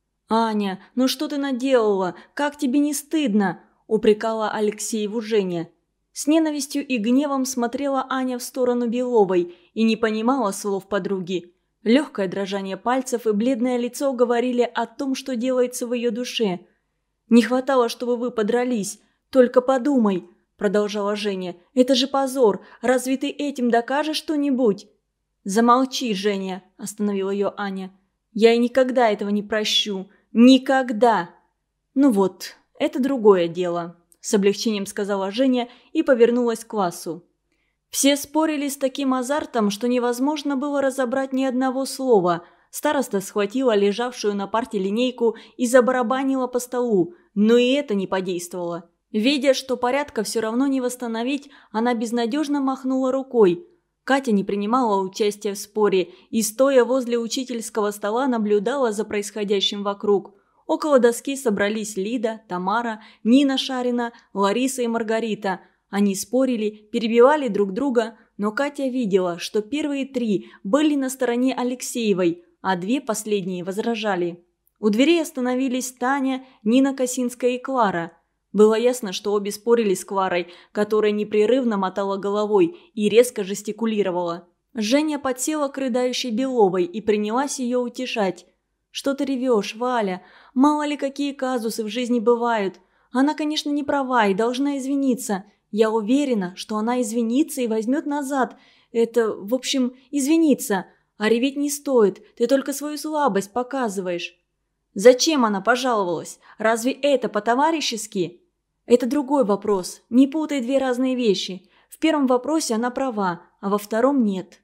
S1: «Аня, ну что ты наделала? Как тебе не стыдно?» – упрекала Алексееву Женя. С ненавистью и гневом смотрела Аня в сторону Беловой и не понимала слов подруги. Легкое дрожание пальцев и бледное лицо говорили о том, что делается в ее душе. «Не хватало, чтобы вы подрались. Только подумай», – продолжала Женя. «Это же позор. Разве ты этим докажешь что-нибудь?» «Замолчи, Женя», – остановила ее Аня. «Я и никогда этого не прощу. Никогда!» «Ну вот, это другое дело», – с облегчением сказала Женя и повернулась к классу. Все спорили с таким азартом, что невозможно было разобрать ни одного слова. Староста схватила лежавшую на парте линейку и забарабанила по столу, но и это не подействовало. Видя, что порядка все равно не восстановить, она безнадежно махнула рукой. Катя не принимала участия в споре и, стоя возле учительского стола, наблюдала за происходящим вокруг. Около доски собрались Лида, Тамара, Нина Шарина, Лариса и Маргарита. Они спорили, перебивали друг друга, но Катя видела, что первые три были на стороне Алексеевой, а две последние возражали. У дверей остановились Таня, Нина Косинская и Клара. Было ясно, что обе спорили с Кларой, которая непрерывно мотала головой и резко жестикулировала. Женя подсела к рыдающей Беловой и принялась ее утешать. «Что ты ревешь, Валя? Мало ли какие казусы в жизни бывают. Она, конечно, не права и должна извиниться. Я уверена, что она извинится и возьмет назад. Это, в общем, извиниться. А реветь не стоит, ты только свою слабость показываешь». «Зачем она пожаловалась? Разве это по-товарищески?» «Это другой вопрос. Не путай две разные вещи. В первом вопросе она права, а во втором нет».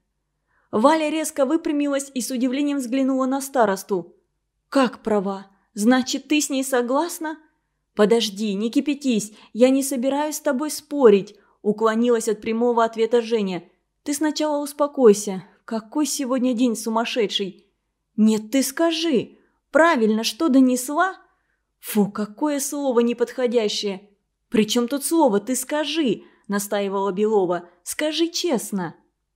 S1: Валя резко выпрямилась и с удивлением взглянула на старосту. «Как права? Значит, ты с ней согласна?» «Подожди, не кипятись, я не собираюсь с тобой спорить», – уклонилась от прямого ответа Женя. «Ты сначала успокойся. Какой сегодня день сумасшедший?» «Нет, ты скажи. Правильно, что донесла?» «Фу, какое слово неподходящее!» «При чем тут слово? Ты скажи!» – настаивала Белова. «Скажи честно!»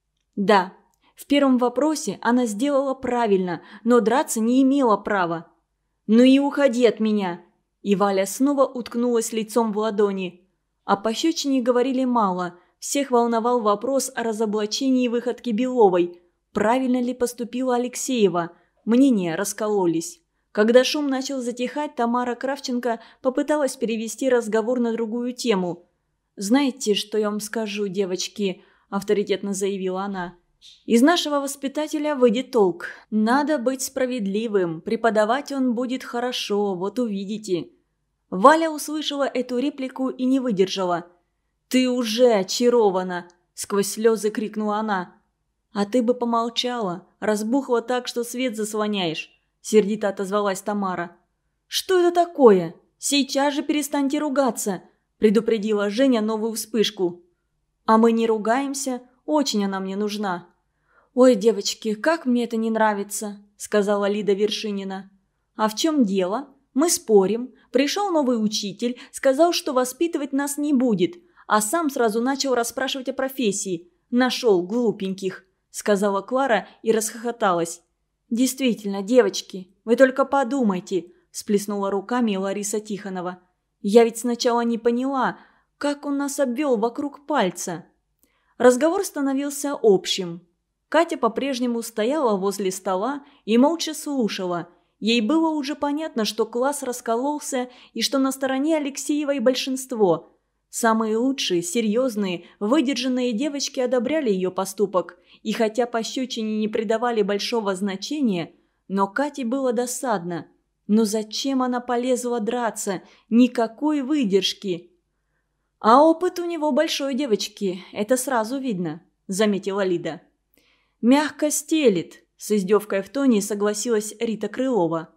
S1: «Да, в первом вопросе она сделала правильно, но драться не имела права». «Ну и уходи от меня!» И Валя снова уткнулась лицом в ладони. О пощечине говорили мало. Всех волновал вопрос о разоблачении выходки Беловой. Правильно ли поступила Алексеева? Мнения раскололись. Когда шум начал затихать, Тамара Кравченко попыталась перевести разговор на другую тему. «Знаете, что я вам скажу, девочки?» – авторитетно заявила она. «Из нашего воспитателя выйдет толк. Надо быть справедливым. Преподавать он будет хорошо, вот увидите». Валя услышала эту реплику и не выдержала. «Ты уже очарована!» – сквозь слезы крикнула она. «А ты бы помолчала, разбухла так, что свет заслоняешь», – сердито отозвалась Тамара. «Что это такое? Сейчас же перестаньте ругаться», – предупредила Женя новую вспышку. «А мы не ругаемся, очень она мне нужна». «Ой, девочки, как мне это не нравится», – сказала Лида Вершинина. «А в чем дело? Мы спорим. Пришел новый учитель, сказал, что воспитывать нас не будет, а сам сразу начал расспрашивать о профессии. Нашел глупеньких», – сказала Клара и расхохоталась. «Действительно, девочки, вы только подумайте», – сплеснула руками Лариса Тихонова. «Я ведь сначала не поняла, как он нас обвел вокруг пальца». Разговор становился общим. Катя по-прежнему стояла возле стола и молча слушала. Ей было уже понятно, что класс раскололся и что на стороне Алексеевой большинство. Самые лучшие, серьезные, выдержанные девочки одобряли ее поступок, и хотя пощечине не придавали большого значения, но Кате было досадно. Но зачем она полезла драться? Никакой выдержки. «А опыт у него большой, девочки, это сразу видно», – заметила Лида. «Мягко стелит», – с издевкой в тоне согласилась Рита Крылова.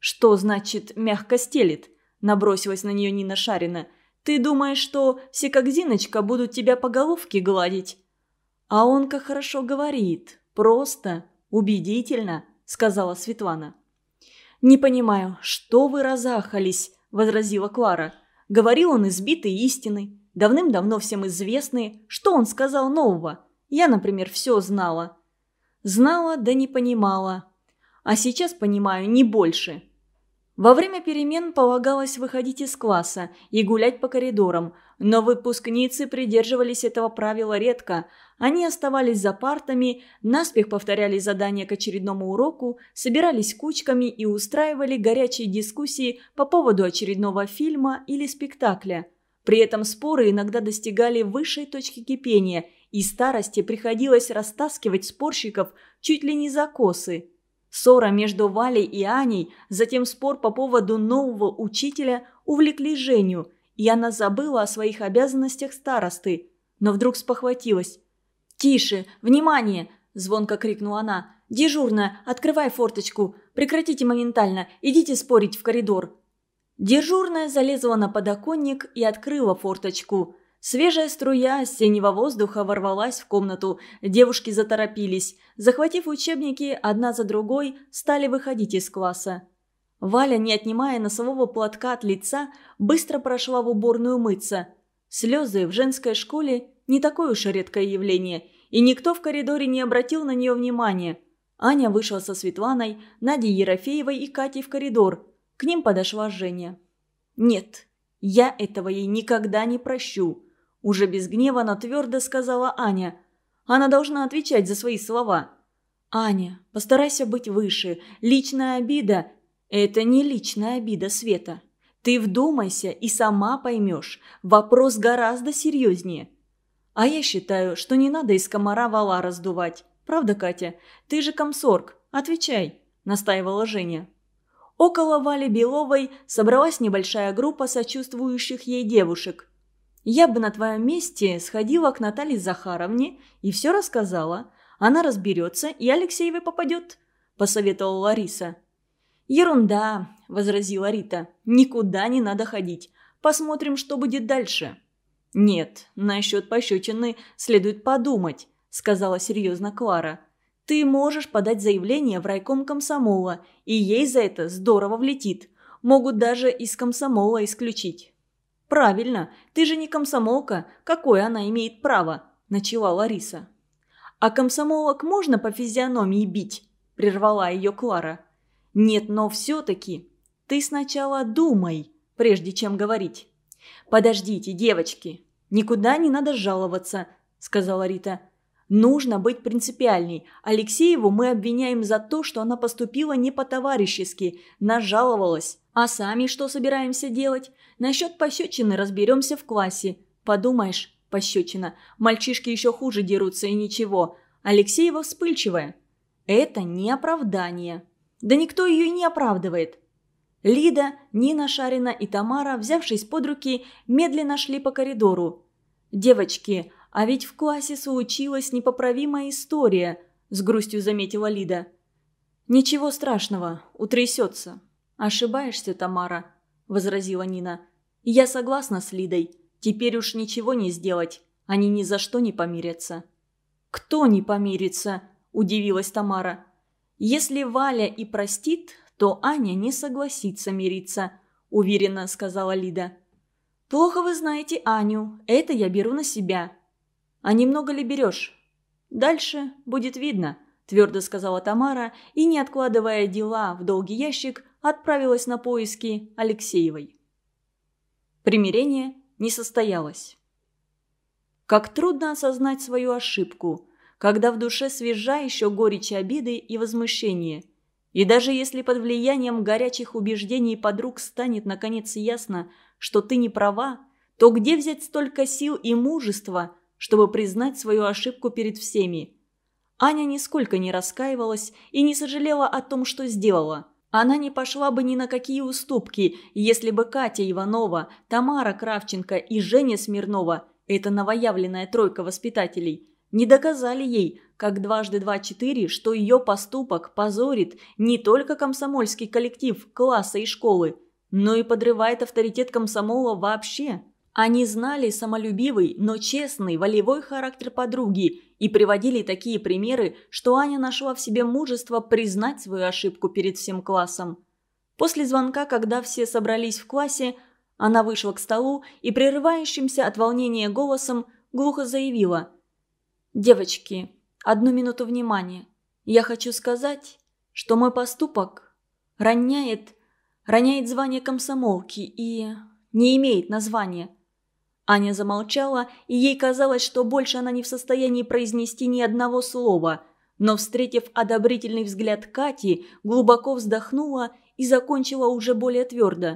S1: «Что значит «мягко стелит»?» – набросилась на нее Нина Шарина. «Ты думаешь, что все как Зиночка будут тебя по головке гладить?» «А он как хорошо говорит. Просто, убедительно», – сказала Светлана. «Не понимаю, что вы разахались?» – возразила Клара. «Говорил он избитые истины, давным-давно всем известные. Что он сказал нового? Я, например, все знала». «Знала, да не понимала. А сейчас понимаю не больше». Во время перемен полагалось выходить из класса и гулять по коридорам, но выпускницы придерживались этого правила редко. Они оставались за партами, наспех повторяли задания к очередному уроку, собирались кучками и устраивали горячие дискуссии по поводу очередного фильма или спектакля. При этом споры иногда достигали высшей точки кипения, и старости приходилось растаскивать спорщиков чуть ли не за косы. Ссора между Валей и Аней, затем спор по поводу нового учителя увлекли Женю, и она забыла о своих обязанностях старосты. Но вдруг спохватилась. «Тише! Внимание!» – звонко крикнула она. «Дежурная, открывай форточку! Прекратите моментально! Идите спорить в коридор!» Дежурная залезла на подоконник и открыла форточку. Свежая струя осеннего воздуха ворвалась в комнату. Девушки заторопились. Захватив учебники, одна за другой стали выходить из класса. Валя, не отнимая носового платка от лица, быстро прошла в уборную мыться. Слезы в женской школе – не такое уж и редкое явление, и никто в коридоре не обратил на нее внимания. Аня вышла со Светланой, Надей Ерофеевой и Катей в коридор. К ним подошла Женя. «Нет, я этого ей никогда не прощу», – уже без гнева, но твердо сказала Аня. «Она должна отвечать за свои слова». «Аня, постарайся быть выше. Личная обида – это не личная обида, Света. Ты вдумайся и сама поймешь. Вопрос гораздо серьезнее». «А я считаю, что не надо из комара вола раздувать. Правда, Катя? Ты же комсорг. Отвечай», – настаивала Женя. Около Вали Беловой собралась небольшая группа сочувствующих ей девушек. «Я бы на твоем месте сходила к Наталье Захаровне и все рассказала. Она разберется, и Алексеевой попадет», – посоветовала Лариса. «Ерунда», – возразила Рита. «Никуда не надо ходить. Посмотрим, что будет дальше». «Нет, насчет пощечины следует подумать», – сказала серьезно Клара. «Ты можешь подать заявление в райком комсомола, и ей за это здорово влетит. Могут даже из комсомола исключить». «Правильно, ты же не комсомолка. Какое она имеет право?» – начала Лариса. «А комсомолок можно по физиономии бить?» – прервала ее Клара. «Нет, но все-таки ты сначала думай, прежде чем говорить». «Подождите, девочки, никуда не надо жаловаться», – сказала Рита. «Нужно быть принципиальней. Алексееву мы обвиняем за то, что она поступила не по-товарищески, нажаловалась. А сами что собираемся делать? Насчет пощечины разберемся в классе. Подумаешь, пощечина. Мальчишки еще хуже дерутся и ничего. Алексеева вспыльчивая. Это не оправдание. Да никто ее и не оправдывает». Лида, Нина Шарина и Тамара, взявшись под руки, медленно шли по коридору. «Девочки, а ведь в классе случилась непоправимая история», – с грустью заметила Лида. «Ничего страшного, утрясется». «Ошибаешься, Тамара», – возразила Нина. «Я согласна с Лидой. Теперь уж ничего не сделать. Они ни за что не помирятся». «Кто не помирится?» – удивилась Тамара. «Если Валя и простит, то Аня не согласится мириться», – уверенно сказала Лида. «Плохо вы знаете Аню. Это я беру на себя». «А немного ли берешь?» «Дальше будет видно», – твердо сказала Тамара и, не откладывая дела в долгий ящик, отправилась на поиски Алексеевой. Примирение не состоялось. Как трудно осознать свою ошибку, когда в душе свежа еще горечь обиды и возмущения. И даже если под влиянием горячих убеждений подруг станет наконец ясно, что ты не права, то где взять столько сил и мужества, чтобы признать свою ошибку перед всеми? Аня нисколько не раскаивалась и не сожалела о том, что сделала. Она не пошла бы ни на какие уступки, если бы Катя Иванова, Тамара Кравченко и Женя Смирнова, эта новоявленная тройка воспитателей, не доказали ей, как дважды два четыре, что ее поступок позорит не только комсомольский коллектив класса и школы, но и подрывает авторитет комсомола вообще. Они знали самолюбивый, но честный, волевой характер подруги и приводили такие примеры, что Аня нашла в себе мужество признать свою ошибку перед всем классом. После звонка, когда все собрались в классе, она вышла к столу и прерывающимся от волнения голосом глухо заявила: «Девочки, одну минуту внимания. Я хочу сказать, что мой поступок роняет, роняет звание комсомолки и не имеет названия». Аня замолчала, и ей казалось, что больше она не в состоянии произнести ни одного слова, но, встретив одобрительный взгляд Кати, глубоко вздохнула и закончила уже более твердо.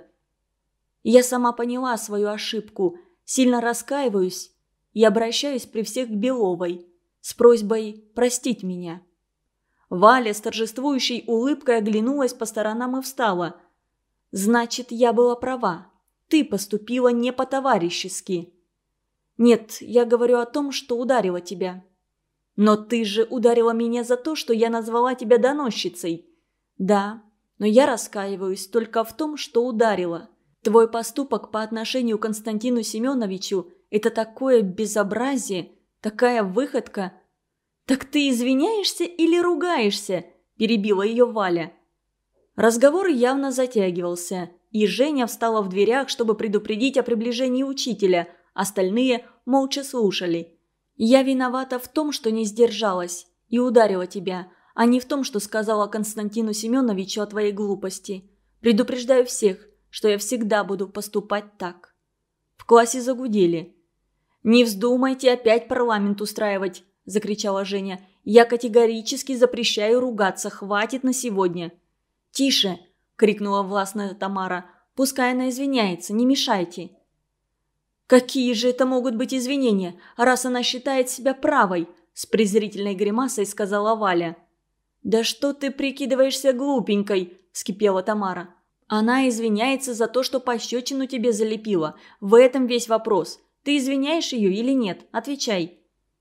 S1: «Я сама поняла свою ошибку, сильно раскаиваюсь и обращаюсь при всех к Беловой с просьбой простить меня». Валя с торжествующей улыбкой оглянулась по сторонам и встала. «Значит, я была права. Ты поступила не по-товарищески». «Нет, я говорю о том, что ударила тебя». «Но ты же ударила меня за то, что я назвала тебя доносчицей». «Да, но я раскаиваюсь только в том, что ударила. Твой поступок по отношению к Константину Семеновичу – это такое безобразие, такая выходка». «Так ты извиняешься или ругаешься?» – перебила ее Валя. Разговор явно затягивался, и Женя встала в дверях, чтобы предупредить о приближении учителя. Остальные молча слушали. «Я виновата в том, что не сдержалась и ударила тебя, а не в том, что сказала Константину Семеновичу о твоей глупости. Предупреждаю всех, что я всегда буду поступать так». В классе загудели. «Не вздумайте опять парламент устраивать», – закричала Женя. «Я категорически запрещаю ругаться, хватит на сегодня». «Тише!» – крикнула властная Тамара. «Пускай она извиняется, не мешайте». «Какие же это могут быть извинения, раз она считает себя правой?» – с презрительной гримасой сказала Валя. «Да что ты прикидываешься глупенькой?» – вскипела Тамара. «Она извиняется за то, что пощечину тебе залепила. В этом весь вопрос. Ты извиняешь ее или нет? Отвечай».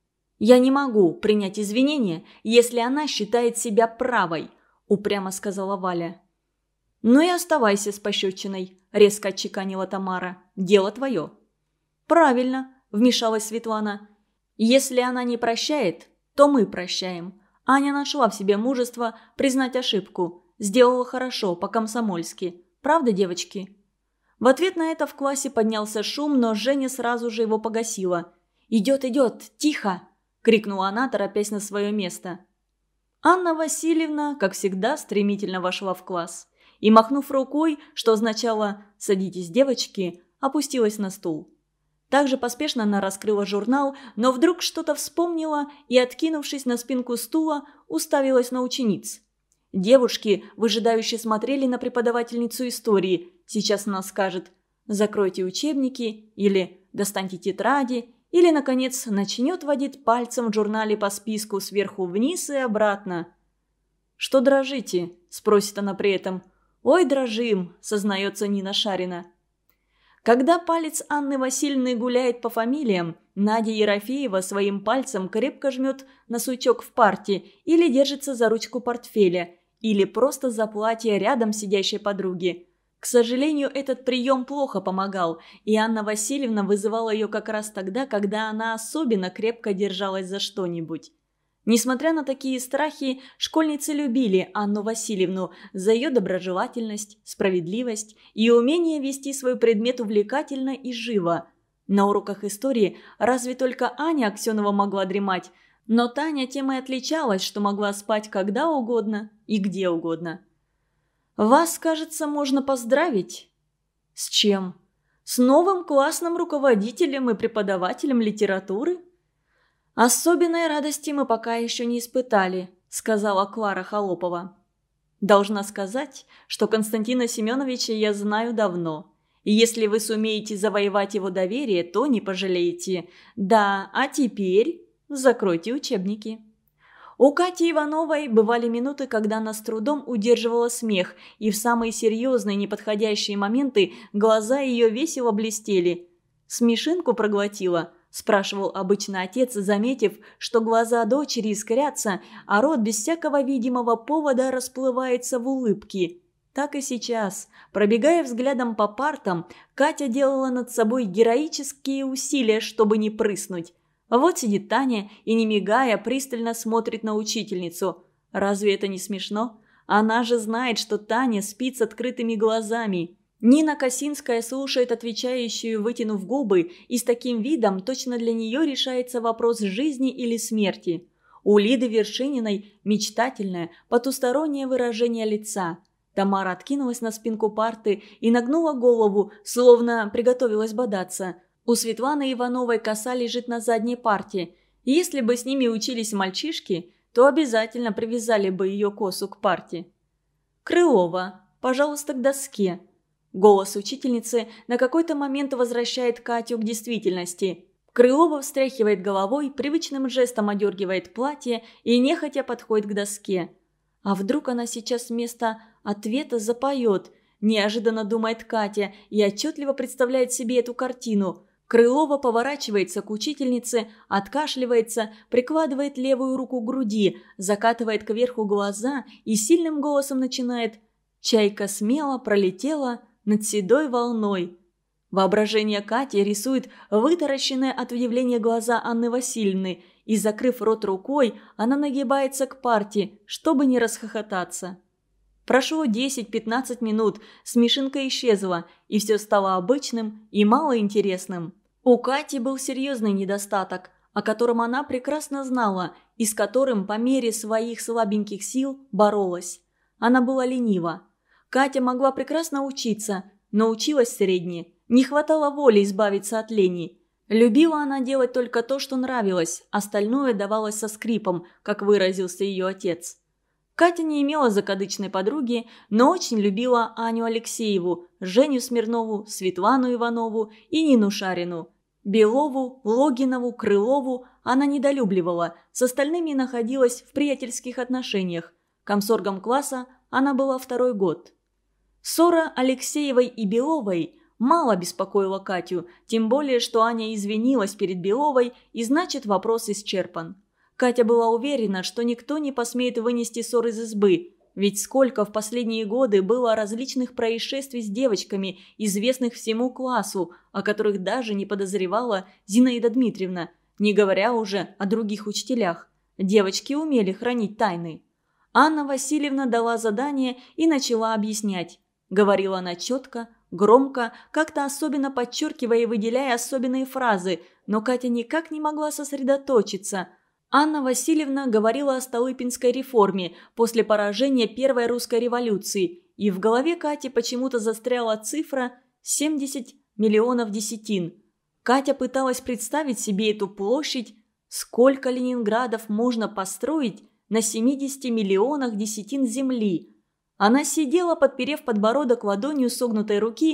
S1: «Я не могу принять извинения, если она считает себя правой», – упрямо сказала Валя. «Ну и оставайся с пощечиной», – резко отчеканила Тамара. «Дело твое». «Правильно», – вмешалась Светлана. «Если она не прощает, то мы прощаем». Аня нашла в себе мужество признать ошибку. Сделала хорошо, по-комсомольски. Правда, девочки? В ответ на это в классе поднялся шум, но Женя сразу же его погасила. «Идет, идет, тихо!» – крикнула она, торопясь на свое место. Анна Васильевна, как всегда, стремительно вошла в класс и, махнув рукой, что означало «садитесь, девочки», опустилась на стул. Также поспешно она раскрыла журнал, но вдруг что-то вспомнила и, откинувшись на спинку стула, уставилась на учениц. Девушки выжидающе смотрели на преподавательницу истории. Сейчас она скажет «закройте учебники» или «достаньте тетради», или, наконец, начнет водить пальцем в журнале по списку сверху вниз и обратно. «Что дрожите?» – спросит она при этом. «Ой, дрожим», – сознается Нина Шарина. Когда палец Анны Васильевны гуляет по фамилиям, Надя Ерофеева своим пальцем крепко жмет на сучок в парте или держится за ручку портфеля, или просто за платье рядом сидящей подруги. К сожалению, этот прием плохо помогал, и Анна Васильевна вызывала ее как раз тогда, когда она особенно крепко держалась за что-нибудь. Несмотря на такие страхи, школьницы любили Анну Васильевну за ее доброжелательность, справедливость и умение вести свой предмет увлекательно и живо. На уроках истории разве только Аня Аксенова могла дремать, но Таня тем и отличалась, что могла спать когда угодно и где угодно. «Вас, кажется, можно поздравить». «С чем?» «С новым классным руководителем и преподавателем литературы». «Особенной радости мы пока еще не испытали», – сказала Клара Холопова. «Должна сказать, что Константина Семеновича я знаю давно. И если вы сумеете завоевать его доверие, то не пожалеете. Да, а теперь закройте учебники». У Кати Ивановой бывали минуты, когда она с трудом удерживала смех, и в самые серьезные неподходящие моменты глаза ее весело блестели. «Смешинку проглотила?» – спрашивал обычно отец, заметив, что глаза дочери искрятся, а рот без всякого видимого повода расплывается в улыбке. Так и сейчас, пробегая взглядом по партам, Катя делала над собой героические усилия, чтобы не прыснуть. Вот сидит Таня и, не мигая, пристально смотрит на учительницу. Разве это не смешно? Она же знает, что Таня спит с открытыми глазами. Нина Косинская слушает отвечающую, вытянув губы, и с таким видом точно для нее решается вопрос жизни или смерти. У Лиды Вершининой мечтательное, потустороннее выражение лица. Тамара откинулась на спинку парты и нагнула голову, словно приготовилась бодаться. У Светланы Ивановой коса лежит на задней парте. И если бы с ними учились мальчишки, то обязательно привязали бы ее косу к парте. «Крылова, пожалуйста, к доске». Голос учительницы на какой-то момент возвращает Катю к действительности. Крылова встряхивает головой, привычным жестом одергивает платье и нехотя подходит к доске. А вдруг она сейчас вместо ответа запоет? Неожиданно думает Катя и отчетливо представляет себе эту картину. Крылова поворачивается к учительнице, откашливается, прикладывает левую руку к груди, закатывает кверху глаза и сильным голосом начинает «Чайка смело пролетела над седой волной». Воображение Кати рисует вытаращенные от удивления глаза Анны Васильевны, и, закрыв рот рукой, она нагибается к парте, чтобы не расхохотаться. Прошло десять-пятнадцать минут, смешинка исчезла, и все стало обычным и малоинтересным. У Кати был серьезный недостаток, о котором она прекрасно знала и с которым по мере своих слабеньких сил боролась. Она была ленива. Катя могла прекрасно учиться, но училась средне. Не хватало воли избавиться от лени. Любила она делать только то, что нравилось, остальное давалось со скрипом, как выразился ее отец. Катя не имела закадычной подруги, но очень любила Аню Алексееву, Женю Смирнову, Светлану Иванову и Нину Шарину. Белову, Логинову, Крылову она недолюбливала, с остальными находилась в приятельских отношениях. Комсоргом класса она была второй год. Ссора Алексеевой и Беловой мало беспокоила Катю, тем более, что Аня извинилась перед Беловой, и значит, вопрос исчерпан. Катя была уверена, что никто не посмеет вынести ссор из избы, ведь сколько в последние годы было различных происшествий с девочками, известных всему классу, о которых даже не подозревала Зинаида Дмитриевна, не говоря уже о других учителях. Девочки умели хранить тайны. Анна Васильевна дала задание и начала объяснять. Говорила она четко, громко, как-то особенно подчеркивая и выделяя особенные фразы, но Катя никак не могла сосредоточиться. Анна Васильевна говорила о Столыпинской реформе после поражения Первой русской революции, и в голове Кати почему-то застряла цифра семьдесят миллионов десятин. Катя пыталась представить себе эту площадь, сколько ленинградов можно построить на семидесяти миллионах десятин земли. Она сидела, подперев подбородок ладонью согнутой руки,